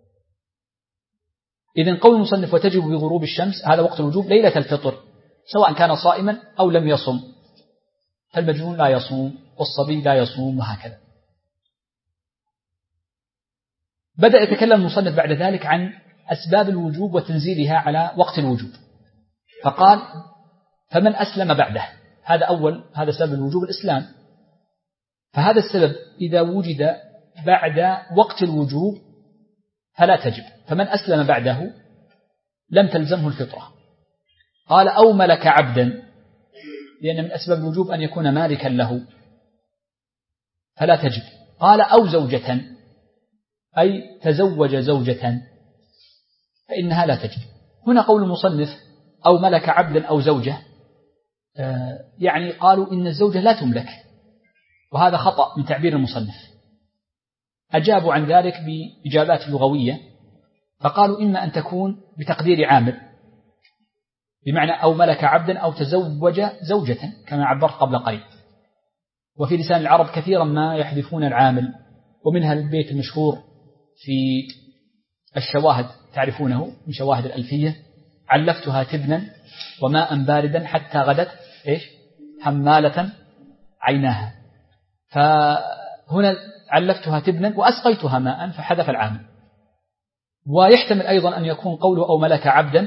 إذن قول المصنف وتجب بغروب الشمس هذا وقت الوجوب ليلة الفطر، سواء كان صائما أو لم يصم، فالمجنون لا يصوم والصبي لا يصوم وهكذا. بدأ يتكلم المصنف بعد ذلك عن أسباب الوجوب وتنزيلها على وقت الوجوب، فقال فمن أسلم بعده، هذا سبب الوجوب الإسلام، فهذا السبب إذا وجد بعد وقت الوجوب فلا تجب، فمن أسلم بعده لم تلزمه الفطرة. قال أو ملك عبدا، لأن من أسباب الوجوب أن يكون مالكا له فلا تجب. قال أو زوجة أي تزوج زوجة فإنها لا تجب. هنا قول المصنف أو ملك عبدا أو زوجة، يعني قالوا إن الزوجة لا تملك، وهذا خطأ من تعبير المصنف. أجابوا عن ذلك بإجابات لغوية، فقالوا إما أن تكون بتقدير عامل، بمعنى أو ملك عبدا أو تزوج زوجة كما عبرت قبل قليل. وفي لسان العرب كثيرا ما يحذفون العامل، ومنها البيت المشهور في الشواهد تعرفونه من شواهد الألفية: علفتها تبنا وماء باردا حتى غدت حمالة عيناها. فهنا علفتها تبنا وأسقيتها ماء فحذف العامل. ويحتمل أيضا أن يكون قوله أو ملك عبدا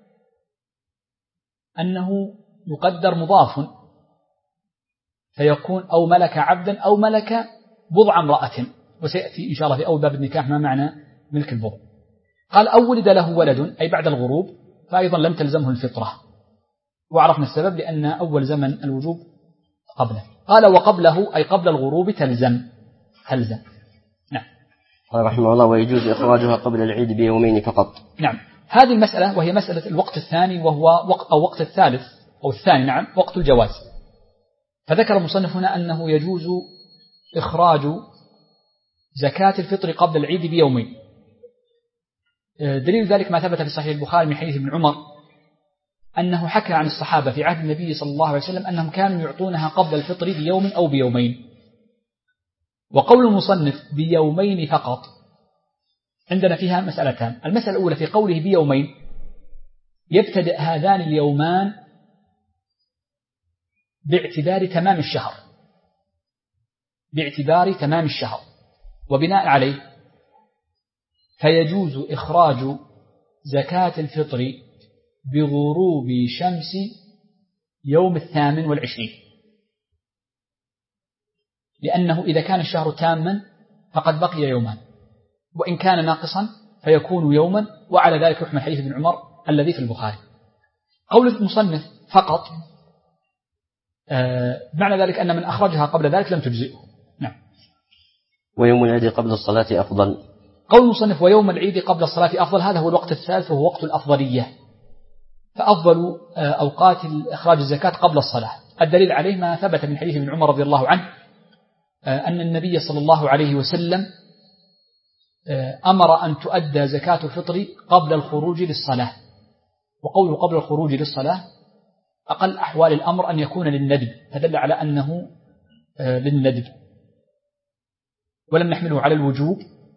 أنه يقدر مضاف، فيكون أو ملك عبدا أو ملك بضع امرأة، وسيأتي إن شاء الله في أول باب النكاح ما معنى ملك البضع. قال أو ولد له ولد أي بعد الغروب، فأيضا لم تلزمه الفطرة، وعرفنا السبب لأن أول زمن الوجوب قبله. قال وقبله أي قبل الغروب تلزم. نعم. قال رحمه الله ويجوز إخراجها قبل العيد بيومين فقط. نعم. هذه المسألة وهي مسألة الوقت الثاني، وهو وقت الثالث أو الثاني، نعم، وقت الجواز. فذكر المصنف هنا أنه يجوز إخراج زكاة الفطر قبل العيد بيومين. دليل ذلك ما ثبت في صحيح البخاري من حديث ابن عمر أنه حكى عن الصحابة في عهد النبي صلى الله عليه وسلم أنهم كانوا يعطونها قبل الفطر بيوم أو بيومين. وقول المصنف بيومين فقط عندنا فيها مسألتان. المسألة الأولى في قوله بيومين، يبتدأ هذان اليومان باعتبار تمام الشهر، وبناء عليه فيجوز إخراج زكاة الفطر بغروب شمس يوم 28، لأنه إذا كان الشهر تاما فقد بقي يومان، وإن كان ناقصا فيكون يوما، وعلى ذلك يحمل حديث ابن عمر الذي في البخاري. قول المصنف فقط معنى ذلك أن من أخرجها قبل ذلك لم تجزئه. نعم. ويوم العيد قبل الصلاة أفضل. قول المصنف ويوم العيد قبل الصلاة أفضل، هذا هو الوقت الثالث وهو وقت الأفضلية، فأفضل أوقات إخراج الزكاة قبل الصلاة. الدليل عليه ما ثبت من حديث ابن عمر رضي الله عنه أن النبي صلى الله عليه وسلم أمر أن تؤدى زكاة الفطر قبل الخروج للصلاة. وقوله قبل الخروج للصلاة أقل أحوال الأمر أن يكون للندب، فدل على أنه للندب، ولم نحمله على الوجوب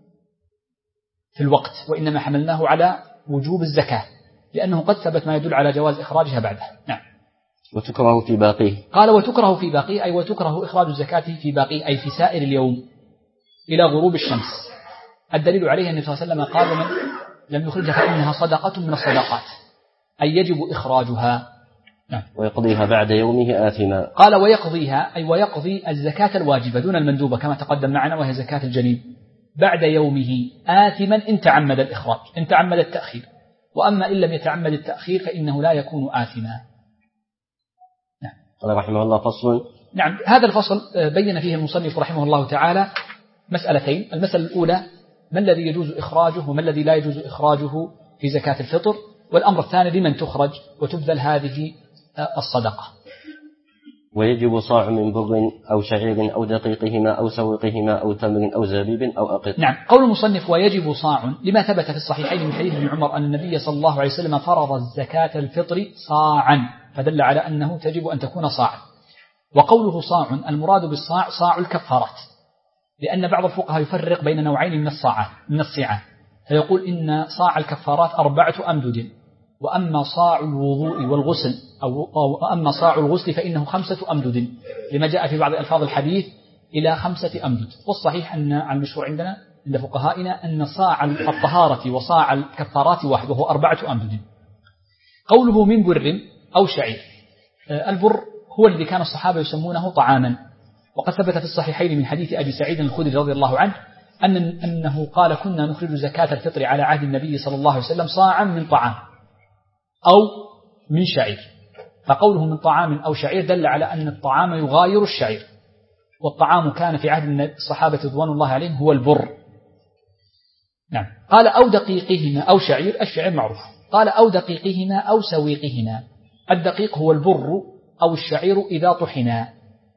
في الوقت، وإنما حملناه على وجوب الزكاة، لأنه قد ثبت ما يدل على جواز إخراجها بعدها. نعم. وتكره في باقيه. قال وتكره في باقيه أي وتكره إخراج الزكاة في باقيه أي في سائر اليوم إلى غروب الشمس. الدليل عليه أن النبي صلى الله عليه وسلم قال من لم يخرجها فإنها صدقة من الصدقات، أي يجب إخراجها. نعم. ويقضيها بعد يومه آثما. قال ويقضيها أي ويقضي الزكاة الواجبة دون المندوبة كما تقدم معنا، وهي زكاة الجنين بعد يومه آثما إن تعمد الإخراج، إن تعمد التأخير، وأما إن لم يتعمد التأخير فإنه لا يكون آثما. نعم. قال رحمه الله فصل. نعم. هذا الفصل بين فيه المصنف رحمه الله تعالى مسألتين. المسألة الأولى ما الذي يجوز إخراجه وما الذي لا يجوز إخراجه في زكاة الفطر، والأمر الثاني لمن تخرج وتبذل هذه الصدقة. ويجب صاع من بر أو شعير أو دقيقهما أو سوقهما أو تمر أو زبيب أو أقط. نعم. قول المصنف ويجب صاع لما ثبت في الصحيحين من حديث ابن عمر أن النبي صلى الله عليه وسلم فرض الزكاة الفطر صاعا، فدل على أنه تجب أن تكون صاعا. وقوله صاع المراد بالصاع صاع الكفارات، لأن بعض الفقهاء يفرق بين نوعين من الصاعات، فيقول إن صاع الكفارات 4 أمدد، وأما صاع الوضوء والغسل أو أما صاع الغسل فإنه 5 أمدد، لما جاء في بعض ألفاظ الحديث إلى 5 أمدد. والصحيح أن المشهور عندنا عند فقهائنا أن صاع الطهارة وصاع الكفارات واحد وهو 4 أمدد. قوله من بر أو شعير، البر هو الذي كان الصحابة يسمونه طعاما، وقد ثبت في الصحيحين من حديث أبي سعيد الخدري رضي الله عنه أنه قال كنا نخرج زكاة الفطر على عهد النبي صلى الله عليه وسلم صاعا من طعام أو من شعير. فقوله من طعام أو شعير دل على أن الطعام يغاير الشعير، والطعام كان في عهد الصحابة رضوان الله عليهم هو البر. نعم. قال أو دقيقهما أو شعير، الشعير معروف. قال أو دقيقهما أو سويقهما. الدقيق هو البر أو الشعير إذا طحنا،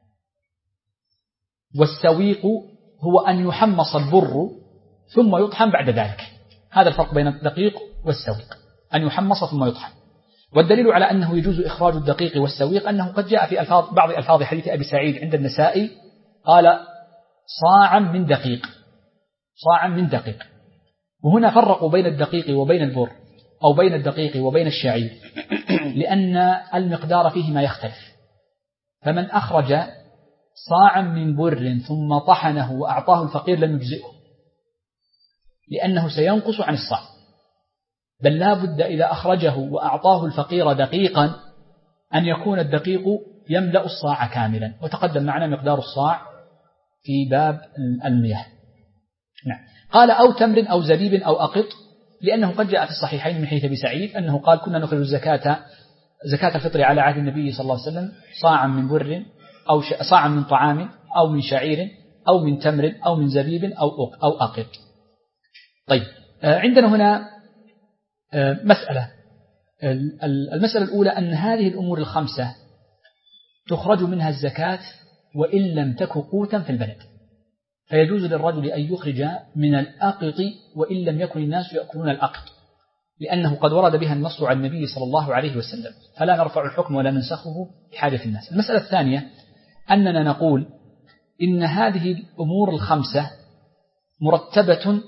والسويق هو أن يحمص البر ثم يطحن بعد ذلك. هذا الفرق بين الدقيق والسويق، أن يحمص ثم يطحن. والدليل على أنه يجوز إخراج الدقيق والسويق أنه قد جاء في بعض ألفاظ حديث أبي سعيد عند النسائي قال صاعا من دقيق، صاعا من دقيق. وهنا فرقوا بين الدقيق وبين البر أو بين الدقيق وبين الشعير لأن المقدار فيهما يختلف. فمن أخرج صاعا من بر ثم طحنه وأعطاه الفقير لم يجزئه، لأنه سينقص عن الصاع، بل لا بد إذا أخرجه وأعطاه الفقير دقيقا أن يكون الدقيق يملأ الصاع كاملا، وتقدم معنا مقدار الصاع في باب المياه. نعم. قال أو تمر أو زبيب أو أقط، لأنه قد جاء في الصحيحين من حديث أبي سعيد أنه قال كنا نخرج زكاة الفطر على عهد النبي صلى الله عليه وسلم صاعا من بر أو صاعا من طعام أو من شعير أو من تمر أو من زبيب أو أقط. طيب، عندنا هنا مسألة. المسألة الأولى أن هذه الأمور الخمسة تخرج منها الزكاة وإن لم تك قوتا في البلد، فيجوز للرجل أن يخرج من الأقط وإن لم يكن الناس يأكلون الأقط، لأنه قد ورد بها النص عن النبي صلى الله عليه وسلم، فلا نرفع الحكم ولا ننسخه بحاجة الناس. المسألة الثانية أننا نقول إن هذه الأمور الخمسة مرتبة،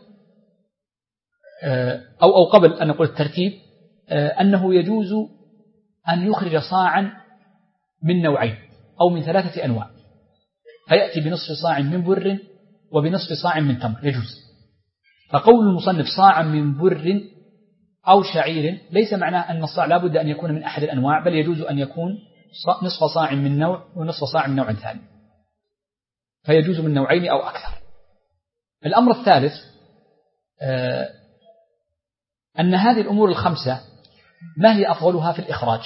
أو قبل أن نقول الترتيب، أنه يجوز أن يخرج صاعا من نوعين أو من 3 أنواع، فيأتي بنصف صاع من بر وبنصف صاع من تمر، يجوز. فقول المصنف صاعا من بر أو شعير ليس معناه أن الصاع لا بد أن يكون من أحد الأنواع، بل يجوز أن يكون نصف صاع من نوع ونصف صاع من نوع ثاني، فيجوز من نوعين أو أكثر. الأمر الثالث أن هذه الأمور الخمسة ما هي أفضلها في الإخراج؟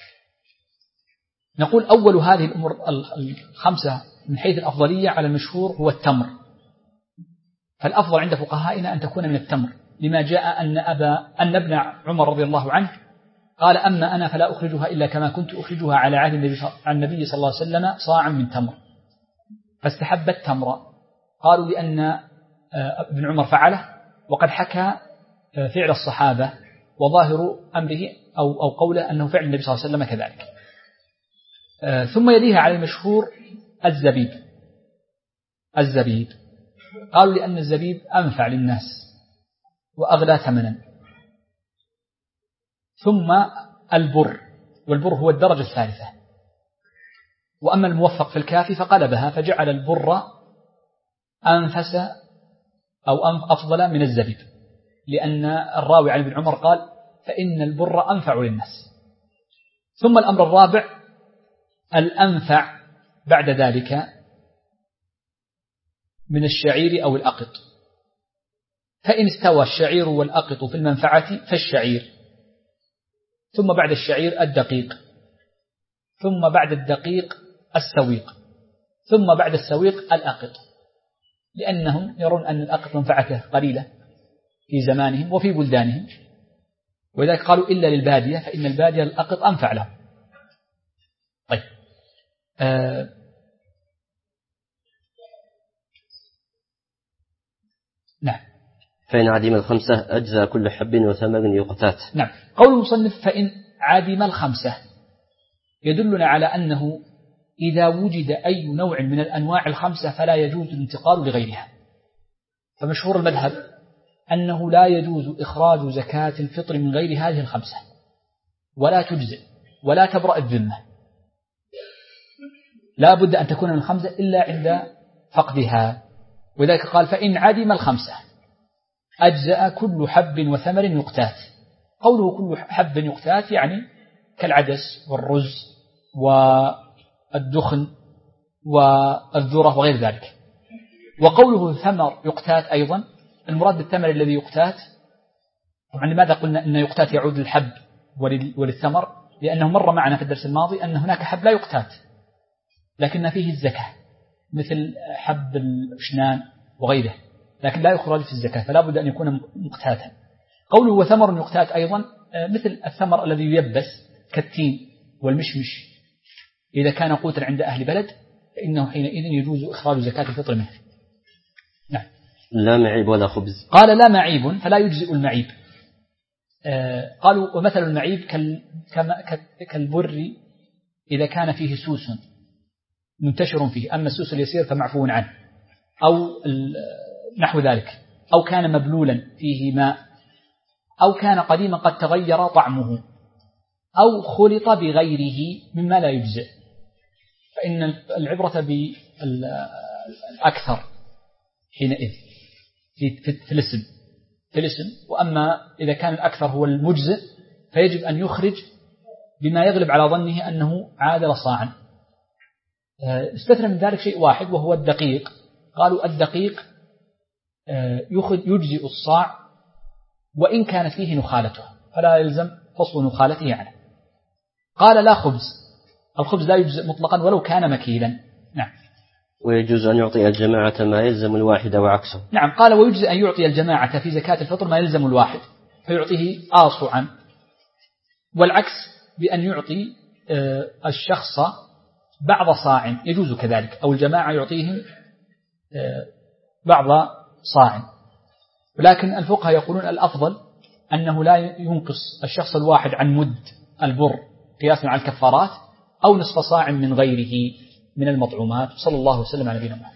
نقول أول هذه الأمور الخمسة من حيث الأفضلية على المشهور هو التمر، فالأفضل عند فقهائنا أن تكون من التمر، لما جاء أن ابن عمر رضي الله عنه قال أما أنا فلا أخرجها إلا كما كنت أخرجها على عهد النبي صلى الله عليه وسلم صاعا من تمر، فاستحب التمر. قالوا لأن ابن عمر فعله، وقد حكى فعل الصحابة، وظاهر أمره أو قوله أنه فعل النبي صلى الله عليه وسلم كذلك. ثم يليها على المشهور الزبيب، قالوا لأن الزبيب أنفع للناس وأغلى ثمنا. ثم البر، والبر هو الدرجة الثالثة. وأما الموفق في الكافي فقلبها فجعل البر أنفس أو أفضل من الزبيب، لأن الراوي عن ابن عمر قال فإن البر أنفع للناس. ثم الأمر الرابع الأنفع بعد ذلك من الشعير أو الأقط، فإن استوى الشعير والأقط في المنفعة فالشعير، ثم بعد الشعير الدقيق، ثم بعد الدقيق السويق، ثم بعد السويق الأقط، لأنهم يرون أن الأقط منفعته قليلة في زمانهم وفي بلدانهم، ولذلك قالوا إلا للبادية، فإن البادية الأقط أنفع له. طيب، نعم. فإن عدم الخمسة أجزى كل حب وثمر يقتات. نعم. قول المصنف فإن عدم الخمسة يدلنا على أنه إذا وجد أي نوع من الأنواع الخمسة فلا يجوز الانتقال لغيرها. فمشهور المذهب أنه لا يجوز إخراج زكاة الفطر من غير هذه الخمسة، ولا تجزئ ولا تبرأ الذمة، لا بد أن تكون من الخمسة إلا عند فقدها. وذلك قال فإن عدم الخمسة أجزأ كل حب وثمر يقتات. قوله كل حب يقتات يعني كالعدس والرز والدخن والذرة وغير ذلك. وقوله ثمر يقتات أيضا المراد بالثمر الذي يقتات، طبعا لماذا قلنا أن يقتات يعود للحب وللثمر؟ لأنه مر معنا في الدرس الماضي أن هناك حب لا يقتات لكن فيه الزكاة مثل حب الأشنان وغيره، لكن لا يخرج في الزكاة، فلا بد أن يكون مقتاتا. قوله وثمر يقتات أيضا مثل الثمر الذي ييبس كالتين والمشمش، إذا كان قوتا عند أهل بلد فإنه حينئذ يجوز إخراج زكاة الفطر منه. نعم. لا معيب ولا خبز. قال لا معيب فلا يجزئ المعيب. قالوا ومثل المعيب كالبر إذا كان فيه سوس منتشر فيه، أما السوس اليسير فمعفو عنه، أو نحو ذلك، أو كان مبلولا فيه ماء، أو كان قديما قد تغير طعمه، أو خلط بغيره مما لا يجزئ، فإن العبرة بالأكثر حينئذ في الاسم. وأما إذا كان الأكثر هو المجزئ فيجب أن يخرج بما يغلب على ظنه أنه عادل صاعا. استثنى من ذلك شيء واحد وهو الدقيق. قالوا الدقيق يجزئ الصاع وإن كانت فيه نخالته، فلا يلزم فصل نخالته عنه. قال لا خبز، الخبز لا يجزئ مطلقا ولو كان مكيلا. نعم. ويجوز أن يعطي الجماعة ما يلزم الواحد وعكسه. نعم. قال ويجزئ أن يعطي الجماعة في زكاة الفطر ما يلزم الواحد فيعطيه آصعا، والعكس بأن يعطي الشخص بعض صاع يجوز كذلك، أو الجماعة يعطيهم بعض صاع. ولكن الفقهاء يقولون الأفضل أنه لا ينقص الشخص الواحد عن مد البر قياسا على الكفارات، أو نصف صاع من غيره من المطعومات. صلى الله وسلم على نبينا محمد.